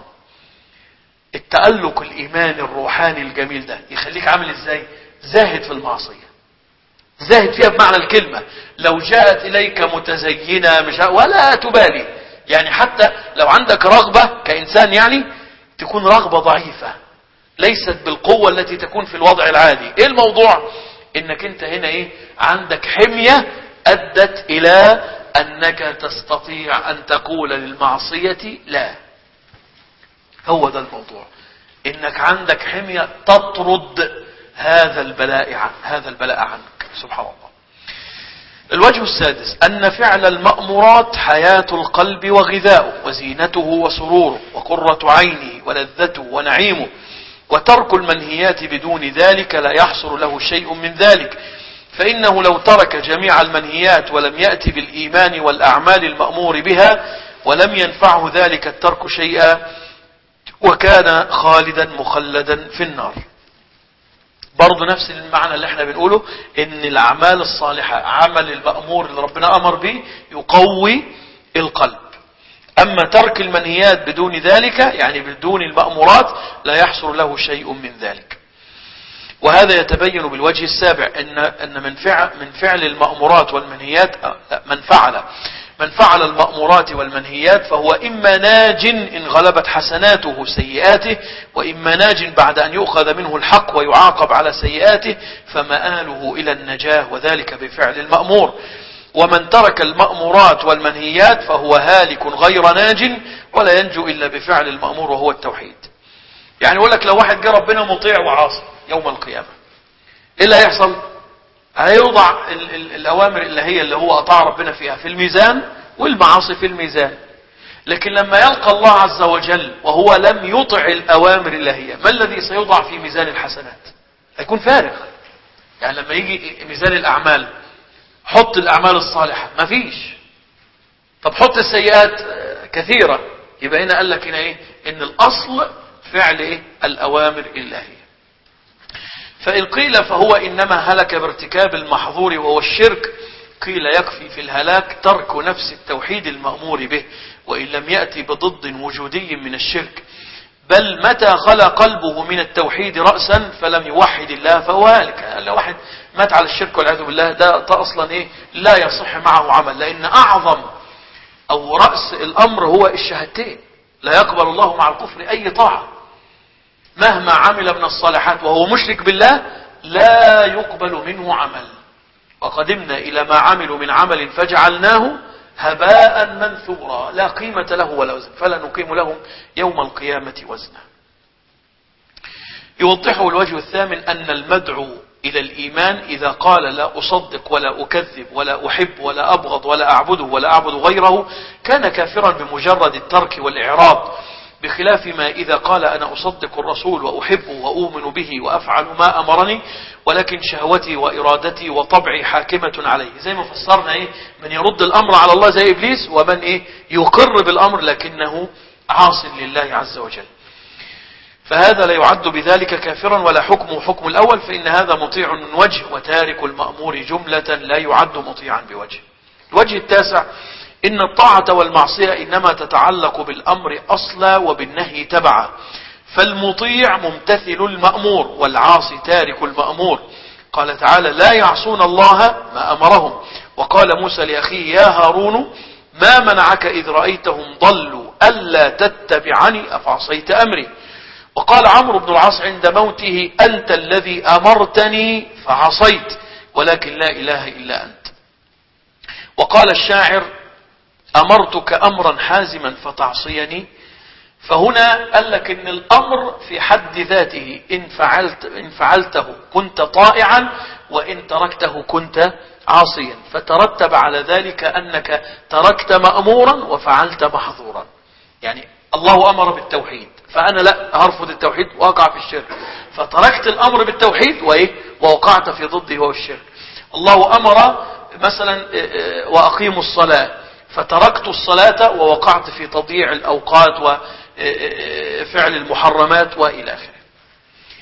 التألق الايماني الروحاني الجميل ده يخليك عامل ازاي؟ زاهد في المعصية، زاهد فيها بمعنى الكلمة. لو جاءت اليك متزينة مش ولا تبالي، يعني حتى لو عندك رغبة كإنسان يعني تكون رغبة ضعيفة ليست بالقوة التي تكون في الوضع العادي. ايه الموضوع؟ انك انت هنا ايه؟ عندك حمية ادت الى انك تستطيع ان تقول للمعصية لا. هو ده الموضوع، انك عندك حمية تطرد هذا البلاء عن هذا البلاء عنك. سبحان الله. الوجه السادس أن فعل المأمورات حياة القلب وغذاؤه وزينته وسروره وقرة عينه ولذته ونعيمه، وترك المنهيات بدون ذلك لا يحصل له شيء من ذلك، فإنه لو ترك جميع المنهيات ولم يأتي بالإيمان والأعمال المأمور بها ولم ينفعه ذلك الترك شيئا، وكان خالدا مخلدا في النار. برضو نفس المعنى اللي احنا بنقوله، ان الاعمال الصالحة عمل المأمور اللي ربنا امر به يقوي القلب، اما ترك المنهيات بدون ذلك يعني بدون المأمورات لا يحصل له شيء من ذلك. وهذا يتبين بالوجه السابع ان ان من فعل من فعل المأمورات والمنهيات لا من فعل من فعل المأمورات والمنهيات فهو إما ناج إن غلبت حسناته سيئاته، وإما ناج بعد أن يؤخذ منه الحق ويعاقب على سيئاته، فمآله إلى النجاة وذلك بفعل المأمور. ومن ترك المأمورات والمنهيات فهو هالك غير ناج ولا ينجو إلا بفعل المأمور وهو التوحيد. يعني يقول لك لو واحد جه ربنا مطيع وعاصي يوم القيامة إيه اللي هيحصل؟ هيوضع ال ال الأوامر اللي هي اللي هو أطاع ربنا فيها في الميزان والمعاصي في الميزان. لكن لما يلقى الله عز وجل وهو لم يطع الأوامر اللي هي، ما الذي سيوضع في ميزان الحسنات؟ هيكون فارغ. يعني لما يجي ميزان الأعمال حط الأعمال الصالحة ما فيش، طب حط السيئات كثيرة. يبقى هنا قال لك هنا إيه؟ إن الأصل فعل إيه؟ الأوامر الإلهية. فإن قيل فهو إنما هلك بارتكاب المحظور وهو الشرك، قيل يكفي في الهلاك ترك نفس التوحيد المأمور به وإن لم يأتي بضد وجودي من الشرك، بل متى خلى قلبه من التوحيد رأسا فلم يوحد الله فهو هالك. لو واحد مات على الشرك والعياذ بالله ده أصلا إيه؟ لا يصح معه عمل، لأن أعظم أو رأس الأمر هو الشهادتين. لا يقبل الله مع الكفر أي طاعة، مهما عمل من الصالحات وهو مشرك بالله لا يقبل منه عمل. وقدمنا إلى ما عملوا من عمل فجعلناه هباء منثورا لا قيمة له ولا وزن فلا نقيم لهم يوم القيامة وزنا. يوضحه الوجه الثامن أن المدعو إلى الإيمان إذا قال لا أصدق ولا أكذب ولا أحب ولا أبغض ولا أعبده ولا أعبد غيره كان كافرا بمجرد الترك والإعراض، بخلاف ما إذا قال أنا أصدق الرسول وأحبه وأؤمن به وأفعل ما أمرني ولكن شهوتي وإرادتي وطبعي حاكمة عليه. زي ما فسرنا إيه؟ من يرد الأمر على الله زي إبليس، ومن إيه؟ يقر بالأمر لكنه عاص لله عز وجل. فهذا لا يعد بذلك كافرا ولا حكمه حكم الأول، فإن هذا مطيع من وجه وتارك المأمور جملة لا يعد مطيعا بوجه. الوجه التاسع إن الطاعة والمعصية إنما تتعلق بالأمر أصلا وبالنهي تبعا، فالمطيع ممتثل المأمور والعاصي تارك المأمور. قال تعالى لا يعصون الله ما أمرهم، وقال موسى لأخيه يا هارون ما منعك إذ رأيتهم ضلوا ألا تتبعني أفعصيت أمري. وقال عمرو بن العاص عند موته أنت الذي أمرتني فعصيت ولكن لا إله إلا أنت. وقال الشاعر أمرتك أمرا حازما فتعصيني. فهنا قال لك إن الأمر في حد ذاته إن فعلت إن فعلته كنت طائعا وإن تركته كنت عاصيا، فترتب على ذلك أنك تركت مأمورا وفعلت محظورا. يعني الله أمر بالتوحيد فأنا لا هرفض التوحيد وأقع في الشرك، فتركت الأمر بالتوحيد وإيه ووقعت في ضده وهو الشرك. الله أمر مثلا وأقيموا الصلاة فتركت الصلاة ووقعت في تضييع الأوقات وفعل المحرمات وإلى آخره.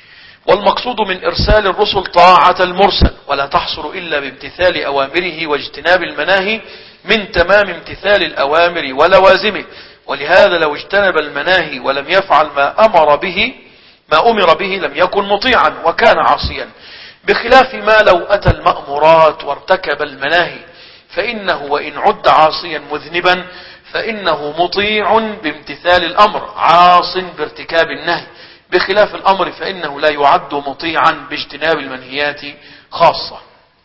والمقصود من إرسال الرسل طاعة المرسل، ولا تحصل إلا بامتثال أوامره واجتناب المناهي من تمام امتثال الأوامر ولوازمه. ولهذا لو اجتنب المناهي ولم يفعل ما أمر به ما أمر به لم يكن مطيعا وكان عاصيا، بخلاف ما لو أتى المأمورات وارتكب المناهي، فإنه وإن عد عاصيا مذنبا فإنه مطيع بامتثال الأمر عاص بارتكاب النهي، بخلاف الأمر فإنه لا يعد مطيعا باجتناب المنهيات خاصة.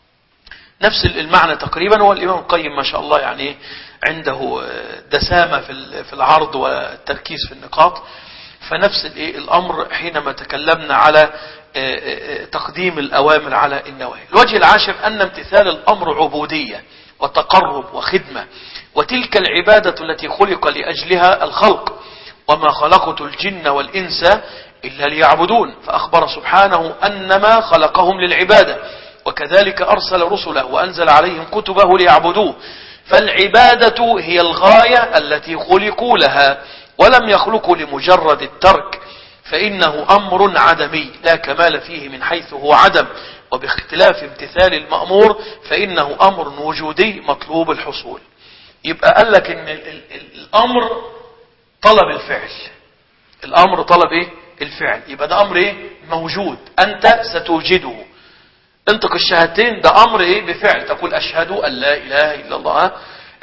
نفس المعنى تقريبا. والإمام القيم ما شاء الله يعني عنده دسامة في العرض والتركيز في النقاط. فنفس الأمر حينما تكلمنا على تقديم الأوامر على النواهي. الوجه العاشر أن امتثال الأمر عبودية وتقرب وخدمة، وتلك العبادة التي خلق لأجلها الخلق، وما خلقت الجن والإنس إلا ليعبدون، فأخبر سبحانه أنما خلقهم للعبادة، وكذلك أرسل رسله وأنزل عليهم كتبه ليعبدوه. فالعبادة هي الغاية التي خلقوا لها، ولم يخلقوا لمجرد الترك، فإنه أمر عدمي لا كمال فيه من حيث هو عدم، وباختلاف امتثال المأمور فإنه أمر وجودي مطلوب الحصول. يبقى قال لك إن الأمر طلب الفعل، الأمر طلب إيه؟ الفعل. يبقى ده أمر إيه؟ موجود، أنت ستوجده. انطق الشهادتين ده أمر إيه؟ بفعل، تقول أشهد أن لا إله إلا الله.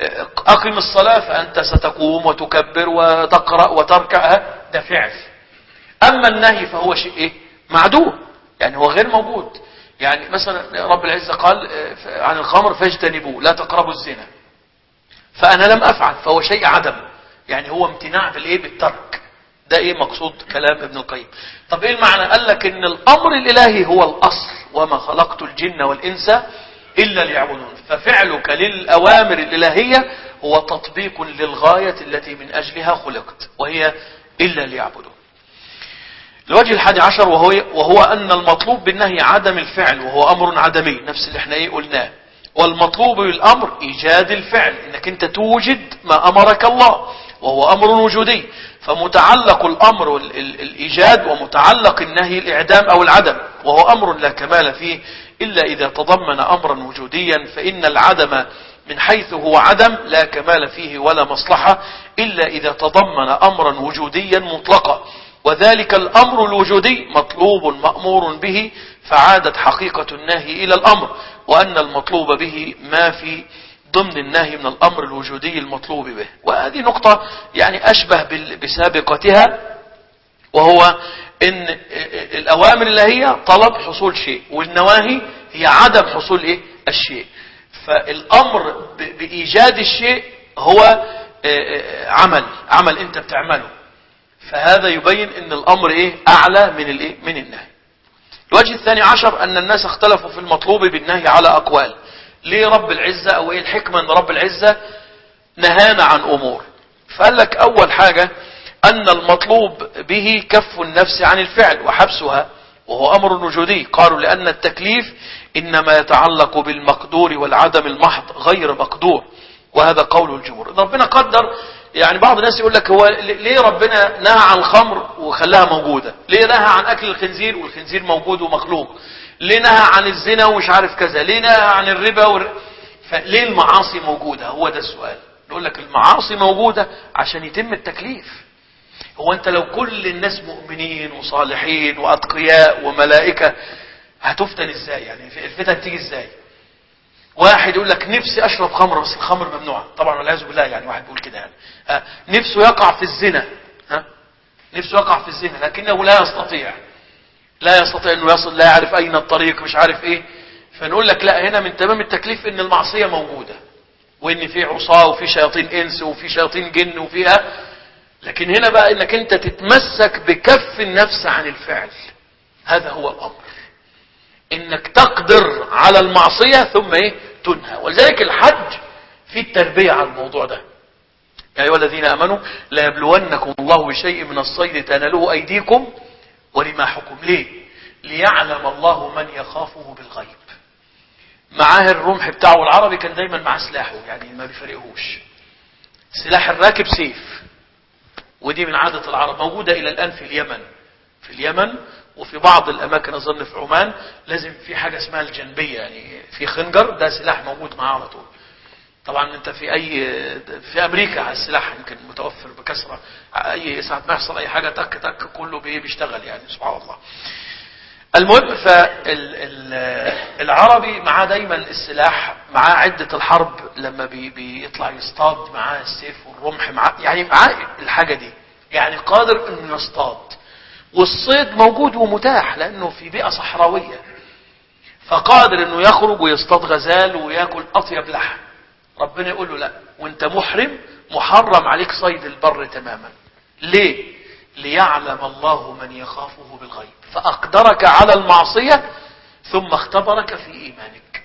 أقم الصلاة فأنت ستقوم وتكبر وتقرأ وتركع، ده فعل. أما النهي فهو شيء إيه؟ معدوم، يعني هو غير موجود. يعني مثلا رب العزة قال عن الخمر فاجتنبوه لا تقربوا الزنا، فأنا لم أفعل، فهو شيء عدم، يعني هو امتناع بالإيه؟ بالترك. ده إيه مقصود كلام ابن القيم. طب إيه المعنى؟ قال لك إن الأمر الإلهي هو الأصل، وما خلقت الجن والإنس إلا ليعبدون. ففعلك للأوامر الإلهية هو تطبيق للغاية التي من أجلها خلقت، وهي إلا ليعبدون. الوجه الحادي عشر وهو, وهو أن المطلوب بالنهي عدم الفعل، وهو أمر عدمي، نفس اللي احنا ايه قلناه. والمطلوب بالأمر إيجاد الفعل، إنك أنت توجد ما أمرك الله، وهو أمر وجودي. فمتعلق الأمر الإيجاد، ومتعلق النهي الإعدام أو العدم، وهو أمر لا كمال فيه إلا إذا تضمن أمرا وجوديا، فإن العدم من حيث هو عدم لا كمال فيه ولا مصلحة إلا إذا تضمن أمرا وجوديا مطلقا، وذلك الأمر الوجودي مطلوب مأمور به، فعادت حقيقة النهي إلى الأمر، وأن المطلوب به ما في ضمن النهي من الأمر الوجودي المطلوب به. وهذه نقطة يعني أشبه بسابقتها، وهو إن الأوامر اللي هي طلب حصول شيء، والنواهي هي عدم حصول إيه؟ الشيء. فالأمر بإيجاد الشيء هو عمل عمل أنت بتعمله، فهذا يبين ان الامر ايه؟ اعلى من الايه؟ من النهي. الوجه الثاني عشر ان الناس اختلفوا في المطلوب بالنهي على اقوال. ليه رب العزة او ايه الحكمة ان رب العزة نهانا عن امور؟ فقال لك اول حاجة ان المطلوب به كف النفس عن الفعل وحبسها، وهو امر وجودي. قالوا لان التكليف انما يتعلق بالمقدور والعدم المحض غير مقدور، وهذا قول الجمهور. ربنا قدر. يعني بعض الناس يقول لك هو ليه ربنا نهى عن الخمر وخلاها موجودة؟ ليه نهى عن أكل الخنزير والخنزير موجود ومخلوق؟ ليه نهى عن الزنا ومش عارف كذا؟ ليه نهى عن الربا ور... فليه المعاصي موجودة؟ هو ده السؤال. نقول لك المعاصي موجودة عشان يتم التكليف. هو أنت لو كل الناس مؤمنين وصالحين وأتقياء وملائكة هتفتن إزاي؟ يعني الفتن تيجي إزاي؟ واحد يقول لك نفسي اشرب خمر بس الخمر ممنوع، طبعا والعياذ بالله، يعني واحد بيقول كده يعني ها نفسه يقع في الزنا، ها نفسه يقع في الزنا لكنه لا يستطيع لا يستطيع انه يصل، لا يعرف اين الطريق، مش عارف ايه. فنقول لك لا، هنا من تمام التكليف ان المعصية موجودة، وان في عصاة وفي شياطين انس وفي شياطين جن وفيها. لكن هنا بقى انك انت تتمسك بكف النفس عن الفعل، هذا هو الامر، انك تقدر على المعصية ثم ايه؟ تنهى. ولذلك الحج في التربية على الموضوع ده. يا ايها الذين امنوا لا يبلونكم الله بشيء من الصيد تنالوه ايديكم ورماحكم. ليه؟ ليعلم الله من يخافه بالغيب. معاه الرمح بتاعه العربي كان دايما مع سلاحه، يعني ما بيفرقهوش. سلاح الراكب سيف، ودي من عادة العرب موجودة الى الان في اليمن في اليمن وفي بعض الاماكن اظن في عمان لازم في حاجة اسمها الجنبية، يعني في خنجر، ده سلاح موجود معاه على طول. طبعا انت في اي في امريكا السلاح يمكن متوفر بكثرة، اي ساعة ما يحصل اي حاجة تك تك كله بيشتغل يعني سبحان الله. المهم فالعربي معاه دايما السلاح، معاه عدة الحرب، لما بي بيطلع يصطاد معاه السيف والرمح، معاه يعني معاه الحاجة دي، يعني قادر انه يصطاد. والصيد موجود ومتاح لانه في بيئة صحراوية، فقادر انه يخرج ويصطاد غزال وياكل اطيب لحم. ربنا يقول له لا، وانت محرم محرم عليك صيد البر تماما. ليه؟ ليعلم الله من يخافه بالغيب فأقدرك على المعصية ثم اختبرك في إيمانك.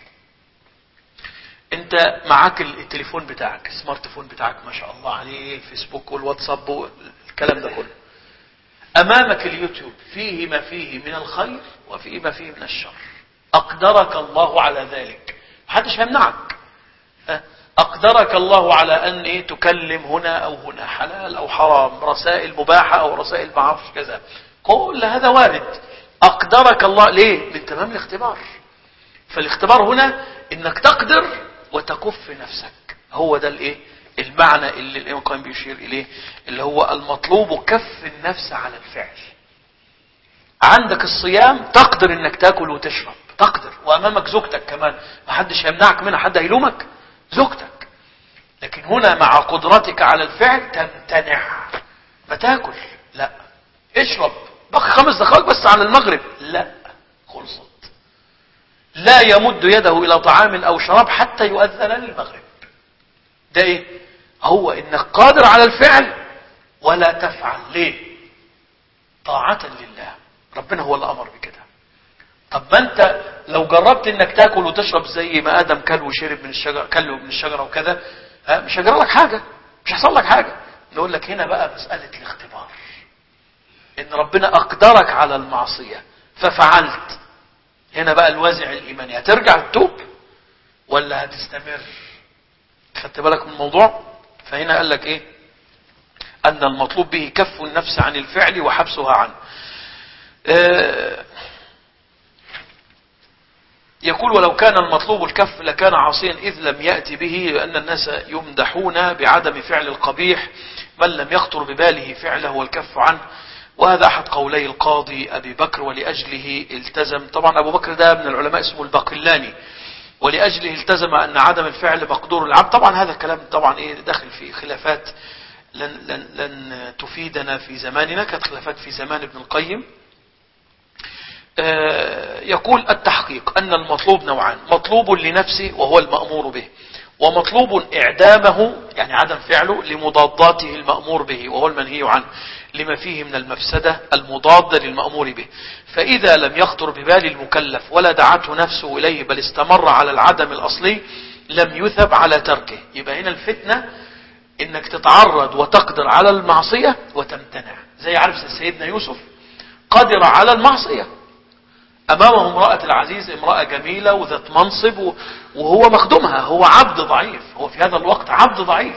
انت معاك التليفون بتاعك، السمارت فون بتاعك ما شاء الله عليه، الفيسبوك والواتساب والكلام ده كله، أمامك اليوتيوب فيه ما فيه من الخير وفيه ما فيه من الشر. أقدرك الله على ذلك، محدش يمنعك. أقدرك الله على أن إيه تكلم هنا أو هنا، حلال أو حرام، رسائل مباحة أو رسائل ما اعرفش كذا، كل هذا وارد. أقدرك الله ليه؟ من تمام الاختبار. فالاختبار هنا إنك تقدر وتكف نفسك، هو ده الإيه المعنى اللي الإمام القيم بيشير إليه، اللي هو المطلوب كف النفس على الفعل. عندك الصيام تقدر إنك تاكل وتشرب، تقدر، وأمامك زوجتك كمان ما حدش يمنعك منها، حد هيلومك، زوجتك. لكن هنا مع قدرتك على الفعل تمتنع، ما تاكل، لا، اشرب بقى خمس دقائق بس على المغرب، لا، خلصت. لا يمد يده الى طعام او شراب حتى يؤذن للمغرب. ده ايه؟ هو انك قادر على الفعل ولا تفعل. ليه؟ طاعة لله، ربنا هو اللي امر بكده. طب ما انت لو جربت انك تاكل وتشرب زي ما ادم كل وشرب من الشجره، كل من الشجره وكذا، مش هيجرى لك حاجه، مش هيحصل لك حاجه. نقول لك هنا بقى مساله الاختبار، ان ربنا اقدرك على المعصيه ففعلت. هنا بقى الوازع الايماني، هترجع تتوب ولا هتستمر؟ خدت بالك من الموضوع؟ فهنا قال لك ايه؟ ان المطلوب به كف النفس عن الفعل وحبسها عنه. اه يقول ولو كان المطلوب الكف لكان عاصيا إذ لم يأتي به، لأن الناس يمدحون بعدم فعل القبيح، من لم يخطر بباله فعله والكف عنه. وهذا أحد قولي القاضي أبي بكر، ولأجله التزم. طبعا أبو بكر ده من العلماء اسمه الباقلاني، ولأجله التزم أن عدم الفعل مقدور العبد. طبعا هذا الكلام طبعا إيه داخل في خلافات لن, لن, لن تفيدنا في زماننا، كانت خلافات في زمان ابن القيم. يقول التحقيق أن المطلوب نوعان، مطلوب لنفسه وهو المأمور به، ومطلوب إعدامه يعني عدم فعله لمضاداته المأمور به وهو المنهي عنه، لما فيه من المفسدة المضادة للمأمور به. فإذا لم يخطر ببال المكلف ولا دعته نفسه إليه بل استمر على العدم الأصلي لم يثب على تركه. يبقى هنا الفتنة إنك تتعرض وتقدر على المعصية وتمتنع. زي عارف سيدنا يوسف قدر على المعصية، أمامه امرأة العزيز، امرأة جميلة وذات منصب، وهو مخدومها، هو عبد ضعيف، هو في هذا الوقت عبد ضعيف.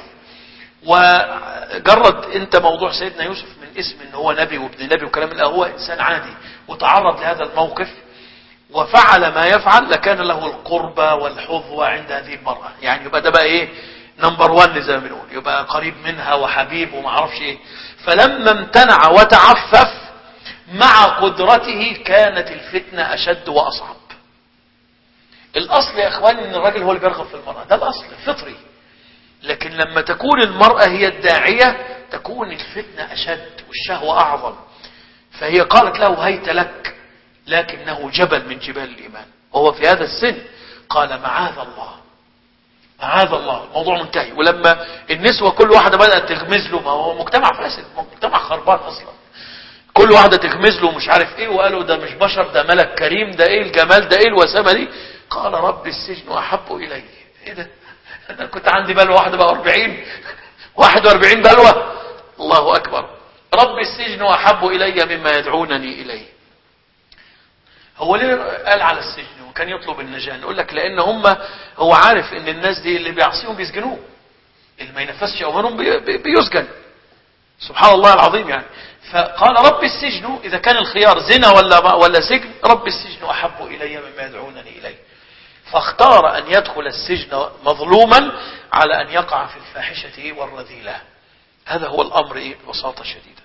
وجرد انت موضوع سيدنا يوسف من اسم ان هو نبي وابن نبي وكلام الله، هو انسان عادي وتعرض لهذا الموقف وفعل ما يفعل، لكان له القربة والحظوة عند هذه المرأة. يعني يبقى ده بقى ايه نمبر وان زي ما بنقول، يبقى قريب منها وحبيب وما اعرفش ايه. فلما امتنع وتعفف مع قدرته كانت الفتنة أشد وأصعب. الأصل يا أخواني أن الراجل هو اللي بيرغب في المرأة، ده الأصل الفطري. لكن لما تكون المرأة هي الداعية تكون الفتنة أشد والشهوة أعظم. فهي قالت له هيت لك، لكنه جبل من جبال الإيمان وهو في هذا السن. قال معاذ الله معاذ الله، الموضوع منتهي. ولما النسوة كل واحدة بدأت تغمز له، ما هو مجتمع فاسد، مجتمع خربان أصلا، كل واحدة تغمز له مش عارف ايه، وقالوا ده مش بشر، ده ملك كريم، ده ايه الجمال، ده ايه الوسامة دي. قال رب السجن احب الي. ايه ده؟ انا كنت عندي بلوى واحدة بقى أربعين واحد وأربعين بلوى، الله اكبر. رب السجن احب الي مما يدعونني اليه. هو ليه قال على السجن وكان يطلب النجاة؟ نقول لك لان هم هو عارف ان الناس دي اللي بيعصيهم بيسجنوه، اللي ما ينفذش امرهم بيسجن، سبحان الله العظيم يعني. فقال رب السجن، إذا كان الخيار زنا ولا ولا سجن، رب السجن أحب إلي مما يدعونني إليه. فاختار أن يدخل السجن مظلوما على أن يقع في الفاحشة والرذيلة. هذا هو الأمر إيه ببساطة شديدة.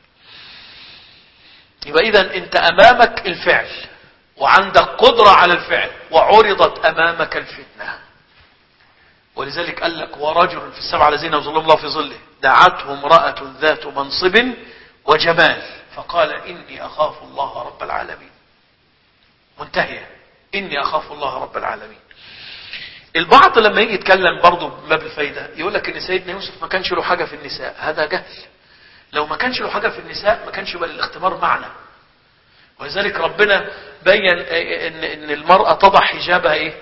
يبقى إذن أنت أمامك الفعل وعندك قدرة على الفعل، وعرضت أمامك الفتنة. ولذلك قال لك ورجل في السبعة الذين يظلهم الله في ظله دعته امرأة ذات منصب وجمال فقال إني أخاف الله رب العالمين. منتهية، إني أخاف الله رب العالمين. البعض لما يجي يتكلم برضه ما بالفايدة يقول لك إن سيدنا يوسف ما كانش له حاجة في النساء. هذا جهل. لو ما كانش له حاجة في النساء ما كانش يبقى الاختبار معنى. ولذلك ربنا بين إن إن المرأة تضع حجابها إيه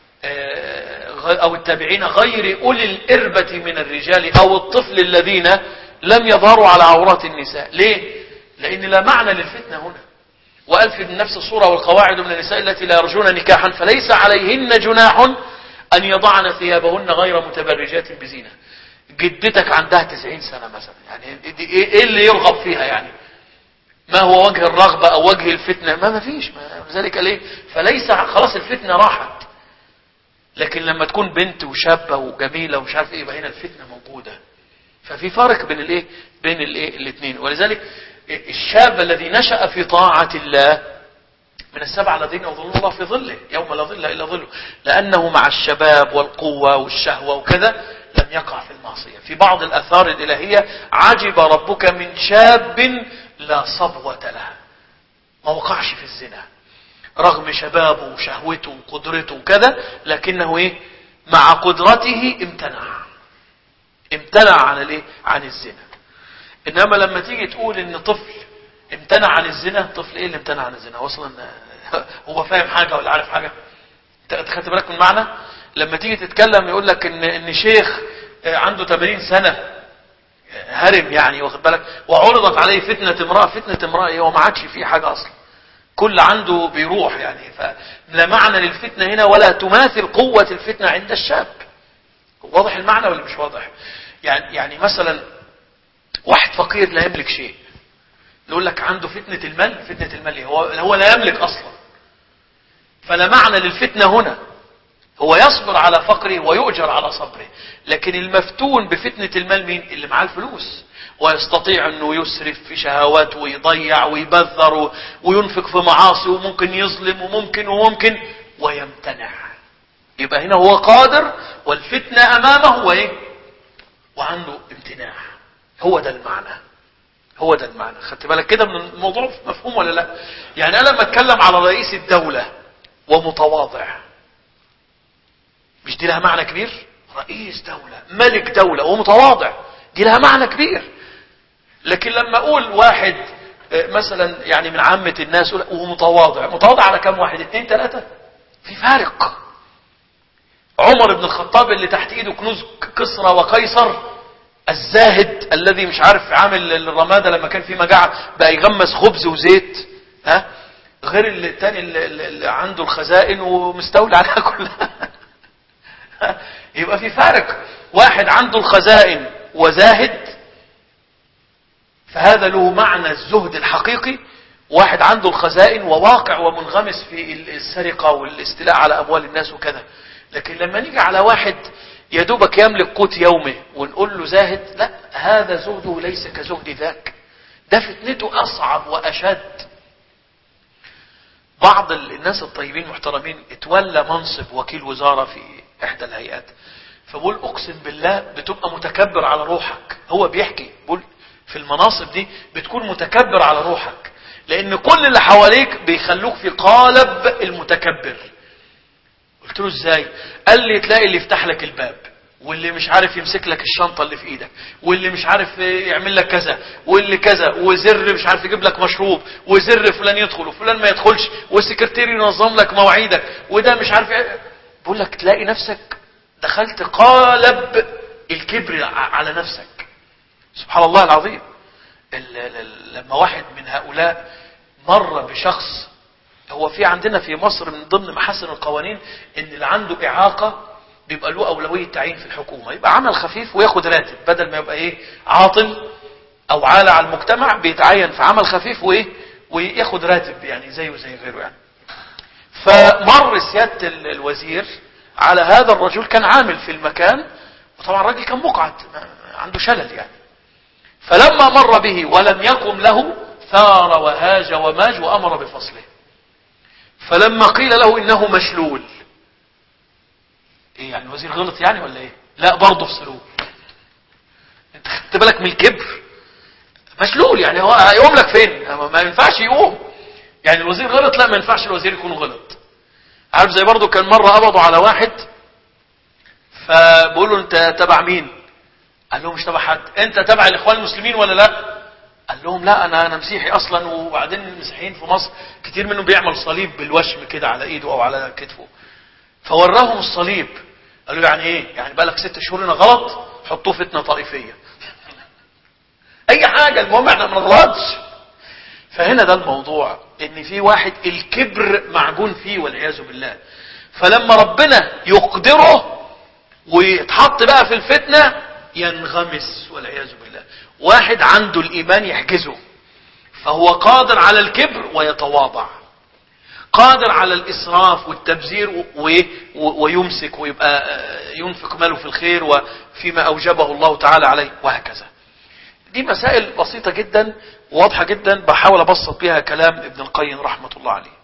أو التابعين غير أولي الإربة من الرجال أو الطفل الذين لم يظهروا على عورات النساء. ليه؟ لأن لا معنى للفتنة هنا. وقال في نفس الصورة والقواعد من النساء التي لا يرجون نكاحا فليس عليهن جناح أن يضعن ثيابهن غير متبرجات بزينة. جدتك عندها تسعين سنة مثلا، يعني إيه اللي يرغب فيها؟ يعني ما هو وجه الرغبة أو وجه الفتنة؟ ما ما فيش. ذلك ليه؟ فليس خلاص الفتنة راحت. لكن لما تكون بنت وشابة وجميلة ومش عارف ايه يبقى هنا الفتنة موجودة. ففي فرق بين الايه بين الايه الاثنين. ولذلك الشاب الذي نشأ في طاعة الله من السبعة الذين يظلون الله في ظله يوم لا ظل الا ظله، لانه مع الشباب والقوة والشهوة وكذا لم يقع في المعصية. في بعض الاثار الالهية عجب ربك من شاب لا صبوة له، ما وقعش في الزنا رغم شبابه وشهوته وقدرته وكذا، لكنه ايه مع قدرته امتنع امتنع عن الايه عن الزنا. انما لما تيجي تقول ان طفل امتنع عن الزنا، طفل ايه اللي امتنع عن الزنا اصلا؟ هو فاهم حاجة ولا عارف حاجة؟ انت خدت بالك من معنى؟ لما تيجي تتكلم يقول لك ان ان شيخ عنده ثمانين سنة هرم يعني، واخد بالك، وعرضت عليه فتنة امرأة. فتنة امرأة ايه؟ هو ما عادش فيه حاجة اصلا، كل عنده بيروح يعني. فلا معنى للفتنة هنا ولا تماثل قوة الفتنة عند الشاب. واضح المعنى ولا مش واضح؟ يعني يعني مثلا واحد فقير لا يملك شيء، نقول لك عنده فتنة المال. فتنة المال ايه؟ هو هو لا يملك اصلا. فلا معنى للفتنة هنا. هو يصبر على فقره ويؤجر على صبره. لكن المفتون بفتنة المال مين؟ اللي معاه الفلوس ويستطيع انه يسرف في شهوات ويضيع ويبذر وينفق في معاصي وممكن يظلم وممكن وممكن ويمتنع. يبقى هنا هو قادر والفتنة امامه وايه وعنده امتناع. هو ده المعنى. هو ده المعنى. خدت بالك كده من الموضوع؟ مفهوم ولا لا؟ يعني انا لما اتكلم على رئيس الدولة ومتواضع، مش دي لها معنى كبير؟ رئيس دولة ملك دولة ومتواضع، دي لها معنى كبير. لكن لما اقول واحد مثلا يعني من عامة الناس وهو متواضع، متواضع على كم واحد؟ اثنين ثلاثة؟ في فارق. عمر بن الخطاب اللي تحت ايده كنوز كسرى وقيصر، الزاهد الذي مش عارف عامل الرمادة لما كان في مجاعة بقى يغمس خبز وزيت، ها، غير الثاني اللي عنده الخزائن ومستولي عليها كلها. يبقى في فارق. واحد عنده الخزائن وزاهد فهذا له معنى الزهد الحقيقي، واحد عنده الخزائن وواقع ومنغمس في السرقة والاستيلاء على أموال الناس وكذا. لكن لما نيجي على واحد يدوبك يملك قوت يومه ونقول له زاهد، لا، هذا زهده ليس كزهد ذاك، ده فتنته أصعب وأشد. بعض الناس الطيبين محترمين اتولى منصب وكيل وزارة في إحدى الهيئات، فبقول أقسم بالله بتبقى متكبر على روحك. هو بيحكي بقول في المناصب دي بتكون متكبر على روحك، لأن كل اللي حواليك بيخلوك في قالب المتكبر. قلت له ازاي؟ قال لي تلاقي اللي يفتح لك الباب، واللي مش عارف يمسك لك الشنطة اللي في ايدك، واللي مش عارف يعمل لك كذا، واللي كذا، وزر مش عارف يجيب لك مشروب، وزر فلان يدخل وفلان ما يدخلش، والسكرتير ينظم لك مواعيدك، وده مش عارف ايه. بقول لك تلاقي نفسك دخلت قالب الكبر على نفسك. سبحان الله العظيم. لما واحد من هؤلاء مر بشخص، هو في عندنا في مصر من ضمن محاسن القوانين ان اللي عنده اعاقة بيبقى له اولوية تعيين في الحكومة، يبقى عمل خفيف وياخد راتب بدل ما يبقى ايه عاطل او عالة على المجتمع بيتعين في عمل خفيف وايه وياخد راتب يعني زيه زي غيره يعني. فمر سيادة الوزير على هذا الرجل، كان عامل في المكان، وطبعا الراجل كان مقعد عنده شلل يعني. فلما مر به ولم يقم له ثار وهاج وماج وامر بفصله. فلما قيل له انه مشلول، ايه يعني الوزير غلط يعني ولا ايه؟ لا برضه افصلوه. انت خدت بالك من الكبر؟ مشلول يعني هو هيقوم لك فين؟ ما ينفعش يقوم يعني. الوزير غلط؟ لا ما ينفعش الوزير يكون غلط. عارف زي برضه كان مرة قبضوا على واحد، فبقول له انت تبع مين؟ قال لهم مش تبع حد. انت تبع الاخوان المسلمين ولا لا؟ قال لهم لا انا انا مسيحي اصلا، وبعدين المسيحيين في مصر كتير منهم بيعمل صليب بالوشم كده على ايده او على كتفه. فوراهم الصليب، قالوا يعني ايه؟ يعني بقالك ست شهور هنا غلط، حطوه فتنة طائفية. اي حاجة المهم احنا ما نغلطش. فهنا ده الموضوع، ان في واحد الكبر معجون فيه والعياذ بالله. فلما ربنا يقدره ويتحط بقى في الفتنة ينغمس والعياذ بالله. واحد عنده الايمان يحجزه، فهو قادر على الكبر ويتواضع، قادر على الاسراف والتبذير ويمسك ويبقى ينفق ماله في الخير وفيما اوجبه الله تعالى عليه وهكذا. دي مسائل بسيطة جدا واضحة جدا، بحاول ابسط بها كلام ابن القيم رحمة الله عليه.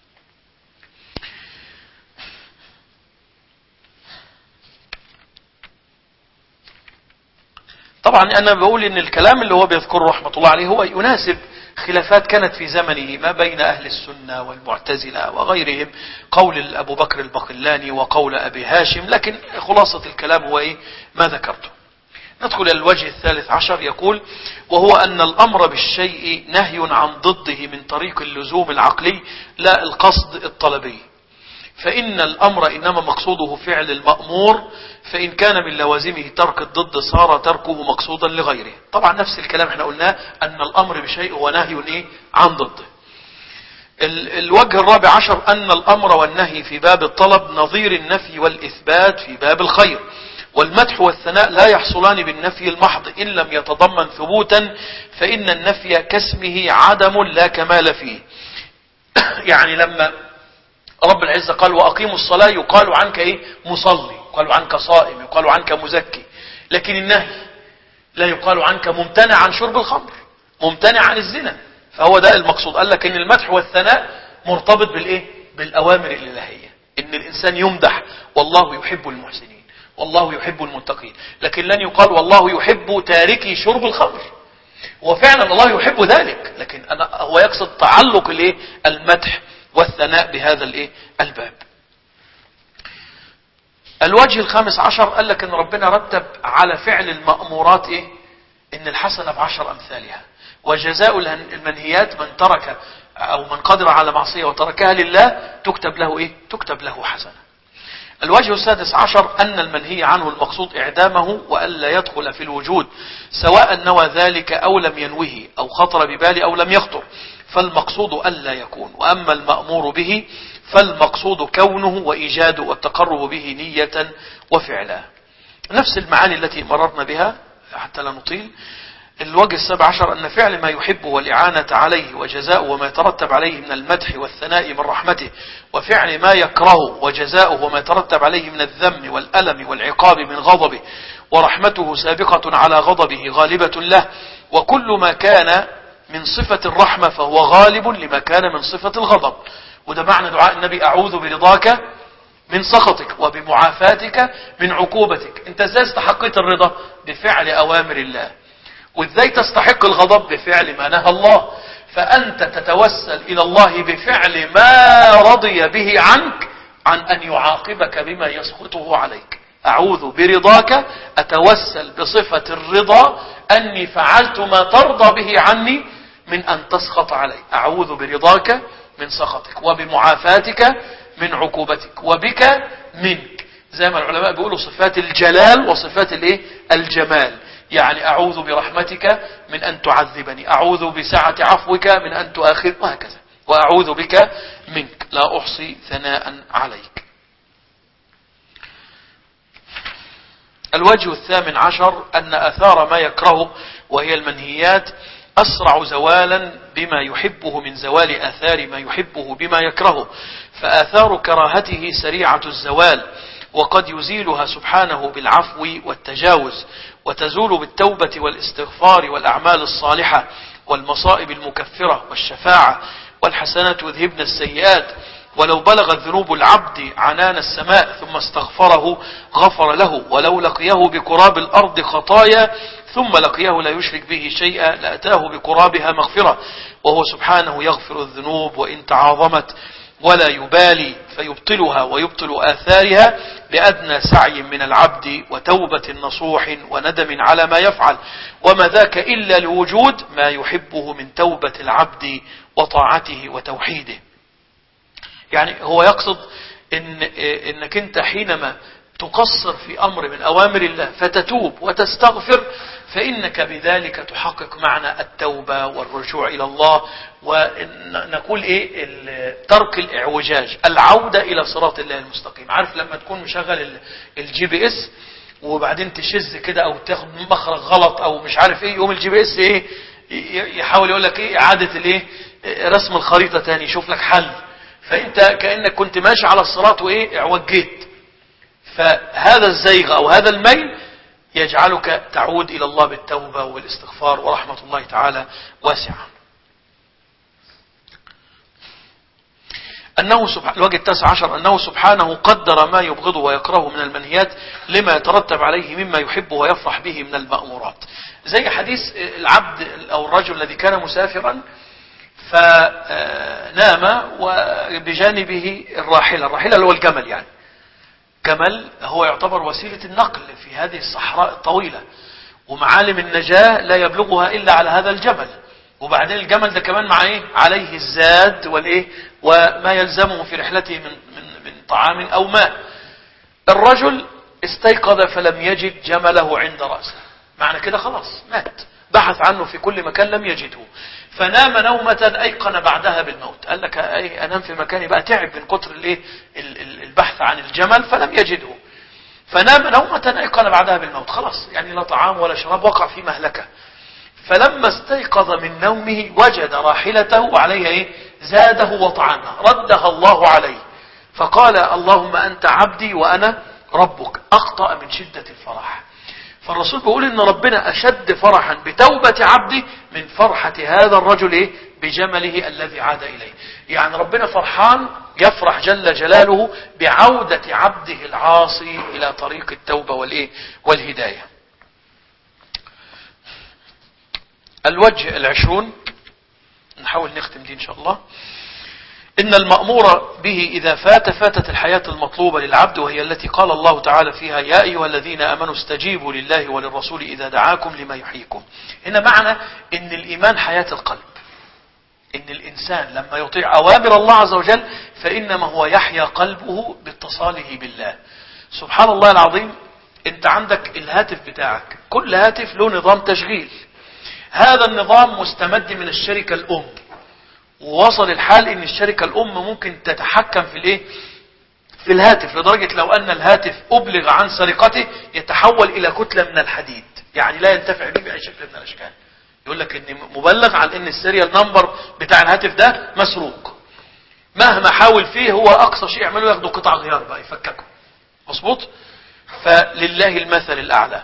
طبعا انا بقول ان الكلام اللي هو بيذكره رحمة الله عليه هو يناسب خلافات كانت في زمنه ما بين اهل السنة والمعتزلة وغيرهم، قول ابو بكر الباقلاني وقول ابي هاشم، لكن خلاصة الكلام هو ايه ما ذكرته. ندخل الى الوجه الثالث عشر. يقول وهو ان الامر بالشيء نهي عن ضده من طريق اللزوم العقلي لا القصد الطلبي، فإن الأمر إنما مقصوده فعل المأمور، فإن كان من لوازمه ترك الضد صار تركه مقصودا لغيره. طبعا نفس الكلام احنا قلناه، أن الأمر بشيء هو نهي إيه عن ضده. الوجه الرابع عشر أن الأمر والنهي في باب الطلب نظير النفي والإثبات في باب الخير، والمدح والثناء لا يحصلان بالنفي المحض إن لم يتضمن ثبوتا، فإن النفي كاسمه عدم لا كمال فيه. يعني لما رب العزة قال وأقيموا الصلاة يقال عنك إيه مصلي، يقال عنك صائم، يقال عنك مزكي، لكن النهي لا يقال عنك ممتنع عن شرب الخمر، ممتنع عن الزنا. فهو ده المقصود. قال لك إن المدح والثناء مرتبط بالإيه بالأوامر الإلهية، إن الإنسان يمدح والله يحب المحسنين والله يحب المتقين، لكن لن يقال والله يحب تاركي شرب الخمر. وفعلا الله يحب ذلك، لكن أنا هو يقصد تعلق الإيه المدح والثناء بهذا الايه الباب. الوجه الخامس عشر قال لك ان ربنا رتب على فعل المأمورات ايه ان الحسنة بعشر امثالها، وجزاء المنهيات من ترك او من قدر على معصية وتركها لله تكتب له ايه تكتب له حسنة. الوجه السادس عشر أن المنهي عنه المقصود إعدامه وألا يدخل في الوجود، سواء نوى ذلك أو لم ينوه أو خطر بباله أو لم يخطر، فالمقصود ألا يكون. وأما المأمور به فالمقصود كونه وإيجاده والتقرب به نية وفعلا. نفس المعاني التي مررنا بها حتى لا نطيل. الوجه السابع عشر أن فعل ما يحب والإعانة عليه وجزاءه وما يترتب عليه من المدح والثناء من رحمته، وفعل ما يكرهه وجزاؤه وما يترتب عليه من الذم والألم والعقاب من غضبه، ورحمته سابقة على غضبه غالبة له، وكل ما كان من صفة الرحمة فهو غالب لما كان من صفة الغضب. وده معنى دعاء النبي أعوذ برضاك من سخطك وبمعافاتك من عقوبتك. انت ازاي استحقيت الرضا؟ بفعل أوامر الله. وازاي تستحق الغضب؟ بفعل ما نهى الله. فأنت تتوسل إلى الله بفعل ما رضي به عنك عن أن يعاقبك بما يسخطه عليك. أعوذ برضاك، أتوسل بصفة الرضا أني فعلت ما ترضى به عني من أن تسخط علي. أعوذ برضاك من سخطك وبمعافاتك من عقوبتك وبك منك. زي ما العلماء بيقولوا صفات الجلال وصفات الايه الجمال. يعني أعوذ برحمتك من أن تعذبني، أعوذ بسعة عفوك من أن تؤاخذ، وهكذا. وأعوذ بك منك لا أحصي ثناء عليك. الوجه الثامن عشر أن أثار ما يكرهه وهي المنهيات أسرع زوالا بما يحبه من زوال آثار ما يحبه بما يكرهه، فآثار كراهته سريعة الزوال، وقد يزيلها سبحانه بالعفو والتجاوز، وتزول بالتوبة والاستغفار والأعمال الصالحة والمصائب المكفرة والشفاعة، والحسنات يذهبن السيئات. ولو بلغت ذنوب العبد عنان السماء ثم استغفره غفر له، ولو لقيه بقراب الأرض خطايا ثم لقيه لا يشرك به شيئا لأتاه بقرابها مغفرة، وهو سبحانه يغفر الذنوب وإن تعاظمت ولا يبالي، فيبطلها ويبطل آثارها بأدنى سعي من العبد وتوبة نصوح وندم على ما يفعل، وما ذاك إلا لوجود ما يحبه من توبة العبد وطاعته وتوحيده. يعني هو يقصد إن إنك أنت حينما تقصر في أمر من أوامر الله فتتوب وتستغفر، فإنك بذلك تحقق معنى التوبة والرجوع إلى الله، ونقول إيه ترك الإعوجاج، العودة إلى صراط الله المستقيم. عارف لما تكون مشغل الجي بي اس وبعدين تشز كده أو تاخد مخرج غلط أو مش عارف إيه، يوم الجي بي اس إيه يحاول يقول لك إيه إعادة الإيه رسم الخريطة تاني، يشوف لك حل، فأنت كأنك كنت ماشي على الصراط وإيه اعوجيت. فهذا الزيغ أو هذا الميل يجعلك تعود إلى الله بالتوبة والاستغفار، ورحمة الله تعالى واسعة. أنه سبحانه الوجه التاسع عشر أنه سبحانه قدر ما يبغضه ويكرهه من المنهيات لما يترتب عليه مما يحبه ويفرح به من المأمورات، زي حديث العبد أو الرجل الذي كان مسافرا فنام وبجانبه الراحلة، الراحلة اللي هو الجمل، يعني جمل هو يعتبر وسيلة النقل في هذه الصحراء الطويلة، ومعالم النجاة لا يبلغها إلا على هذا الجمل، وبعدين الجمل ده كمان مع إيه؟ عليه الزاد والإيه وما يلزمه في رحلته من, من, من طعام أو ماء. الرجل استيقظ فلم يجد جمله عند رأسه، معنى كده خلاص مات، بحث عنه في كل مكان لم يجده، فنام نومة أيقن بعدها بالموت. قال لك أي أنام في مكاني بقى، تعب من كتر الإيه البحث عن الجمل فلم يجده، فنام نومة أيقن بعدها بالموت، خلاص يعني لا طعام ولا شراب، وقع في مهلكة. فلما استيقظ من نومه وجد راحلته وعليها إيه زاده وطعامه، ردها الله عليه، فقال اللهم أنت عبدي وأنا ربك، أخطأ من شدة الفرح. فالرسول بيقول إن ربنا أشد فرحا بتوبة عبده من فرحة هذا الرجل إيه بجمله الذي عاد إليه. يعني ربنا فرحان، يفرح جل جلاله بعودة عبده العاصي إلى طريق التوبة والإيه والهداية. الوجه العشرون، نحاول نختم دي إن شاء الله. إن المأمور به إذا فات فاتت الحياة المطلوبة للعبد، وهي التي قال الله تعالى فيها يا أيها الذين آمنوا استجيبوا لله وللرسول إذا دعاكم لما يحييكم. هنا معنى إن الإيمان حياة القلب، إن الإنسان لما يطيع أوامر الله عز وجل فإنما هو يحيا قلبه باتصاله بالله. سبحان الله العظيم، أنت عندك الهاتف بتاعك، كل هاتف له نظام تشغيل، هذا النظام مستمد من الشركة الأم، ووصل الحال ان الشركة الام ممكن تتحكم في الايه في الهاتف، لدرجة لو ان الهاتف ابلغ عن سرقته يتحول الى كتلة من الحديد، يعني لا ينتفع به باي شكل من الاشكال. يقول لك ان مبلغ عن ان السيريال نمبر بتاع الهاتف ده مسروق، مهما حاول فيه هو اقصى شيء يعمله ياخدوا قطع غيار بقى يفككوا، مظبوط. فلله المثل الاعلى.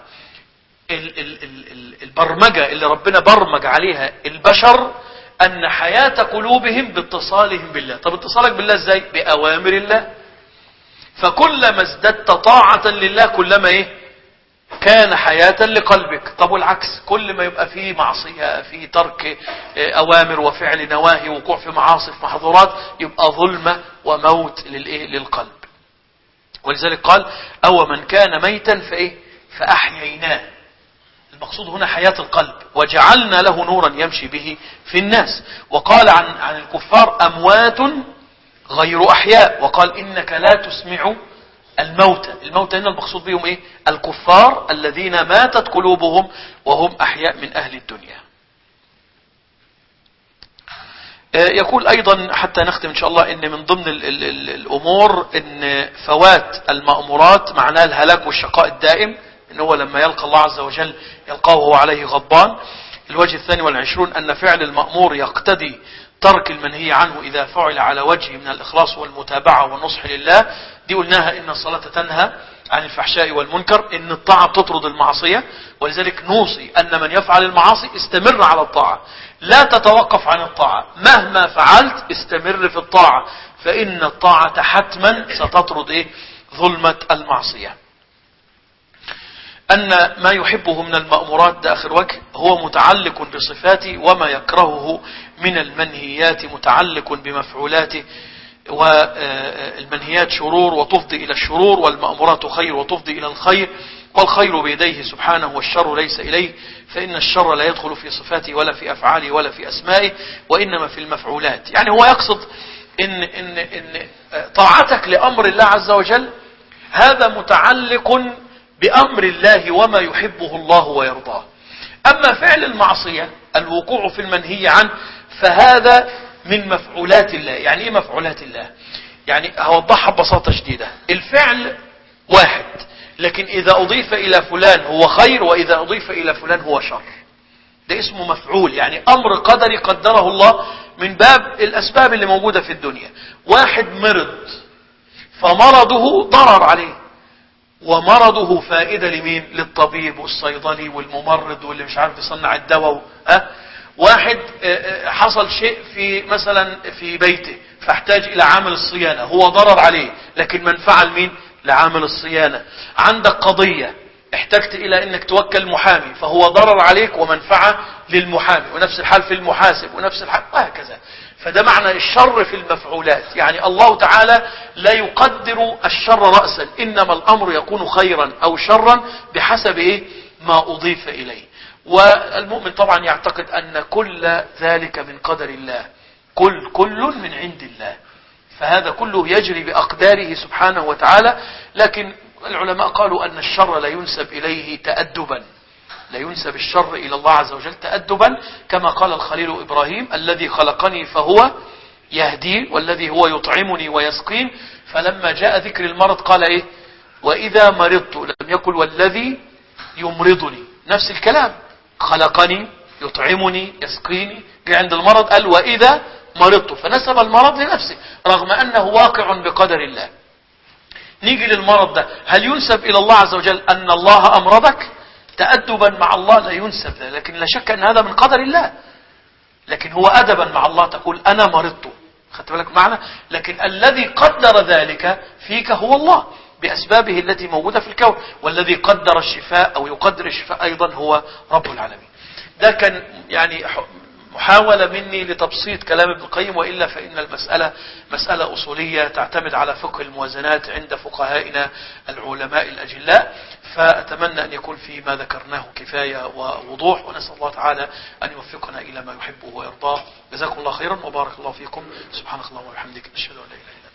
البرمجة اللي ربنا برمج عليها البشر أن حياة قلوبهم باتصالهم بالله. طب اتصالك بالله ازاي؟ بأوامر الله. فكلما ازددت طاعة لله كلما ايه كان حياة لقلبك. طب والعكس، كل ما يبقى فيه معصية، فيه ترك أوامر وفعل نواهي، وقوع في معاصي في محظورات، يبقى ظلمة وموت للإيه للقلب. ولذلك قال أو من كان ميتا فإيه فأحييناه. المقصود هنا حياة القلب، وجعلنا له نورا يمشي به في الناس. وقال عن عن الكفار أموات غير أحياء، وقال إنك لا تسمع الموتى. الموتى هنا المقصود بهم إيه؟ الكفار الذين ماتت قلوبهم وهم أحياء من أهل الدنيا. يقول أيضا حتى نختم إن شاء الله إن من ضمن ال ال ال الأمور إن فوات المأمورات معناه الهلاك والشقاء الدائم، إن هو لما يلقى الله عز وجل يلقاه وهو عليه غضبان. الوجه الثاني والعشرون أن فعل المأمور يقتضي ترك المنهي عنه إذا فعل على وجه من الإخلاص والمتابعة والنصح لله. دي قلناها إن الصلاة تنهى عن الفحشاء والمنكر، إن الطاعة تطرد المعصية، ولذلك نوصي أن من يفعل المعاصي استمر على الطاعة، لا تتوقف عن الطاعة، مهما فعلت استمر في الطاعة، فإن الطاعة حتما ستطرد إيه؟ ظلمة المعصية. أن ما يحبه من المأمورات، ده آخر وجه، هو متعلق بصفاته، وما يكرهه من المنهيات متعلق بمفعولاته. والمنهيات شرور وتفضي إلى الشرور، والمأمورات خير وتفضي إلى الخير، والخير بيديه سبحانه والشر ليس إليه، فإن الشر لا يدخل في صفاته ولا في أفعاله ولا في أسمائه، وإنما في المفعولات. يعني هو يقصد إن, إن, إن طاعتك لأمر الله عز وجل هذا متعلق بأمر الله وما يحبه الله ويرضاه. أما فعل المعصية الوقوع في المنهي عنه فهذا من مفعولات الله. يعني إيه مفعولات الله؟ يعني هوضحها ببساطة شديدة. الفعل واحد، لكن إذا أضيف إلى فلان هو خير، وإذا أضيف إلى فلان هو شر. ده اسمه مفعول، يعني أمر قدري قدره الله من باب الأسباب اللي موجودة في الدنيا. واحد مرض فمرضه ضرر عليه، ومرضه فائدة لمين؟ للطبيب والصيدلي والممرض واللي مش عارف يصنع الدواء. أه؟ واحد حصل شيء في مثلا في بيته فاحتاج إلى عامل الصيانة، هو ضرر عليه لكن منفعة لمين؟ لعامل الصيانة. عندك قضية احتجت إلى أنك توكل محامي، فهو ضرر عليك ومنفعة للمحامي، ونفس الحال في المحاسب، ونفس الحال وهكذا. فده معنى الشر في المفعولات. يعني الله تعالى لا يقدر الشر رأسا، إنما الأمر يكون خيرا أو شرا بحسب إيه؟ ما أضيف إليه. والمؤمن طبعا يعتقد أن كل ذلك من قدر الله، كل كل من عند الله، فهذا كله يجري بأقداره سبحانه وتعالى. لكن العلماء قالوا أن الشر لا ينسب إليه تأدبا، لا ينسب الشر إلى الله عز وجل تأدبا، كما قال الخليل إبراهيم: الذي خلقني فهو يهدين، والذي هو يطعمني ويسقين. فلما جاء ذكر المرض قال إيه؟ وإذا مرضت، لم يقل والذي يمرضني، نفس الكلام، خلقني يطعمني يسقيني. عند المرض قال وإذا مرضت، فنسب المرض لنفسه رغم أنه واقع بقدر الله. نيجي للمرض ده، هل ينسب إلى الله عز وجل أن الله أمرضك؟ تأدبا مع الله لا ينسب ذلك، لكن لا شك أن هذا من قدر الله. لكن هو أدبا مع الله تقول أنا مرضت، خدت بالك معنا؟ لكن الذي قدر ذلك فيك هو الله بأسبابه التي موجودة في الكون، والذي قدر الشفاء أو يقدر الشفاء أيضا هو رب العالمين. ده كان يعني محاولة مني لتبسيط كلام ابن القيم، وإلا فإن المسألة مسألة أصولية تعتمد على فقه الموازنات عند فقهائنا العلماء الأجلاء. فأتمنى أن يكون في ما ذكرناه كفاية ووضوح، ونسأل الله تعالى أن يوفقنا إلى ما يحبه ويرضاه. جزاكم الله خيرا وبارك الله فيكم. سبحانك اللهم وبحمدك، نشهد أن لا إله إلا أنت.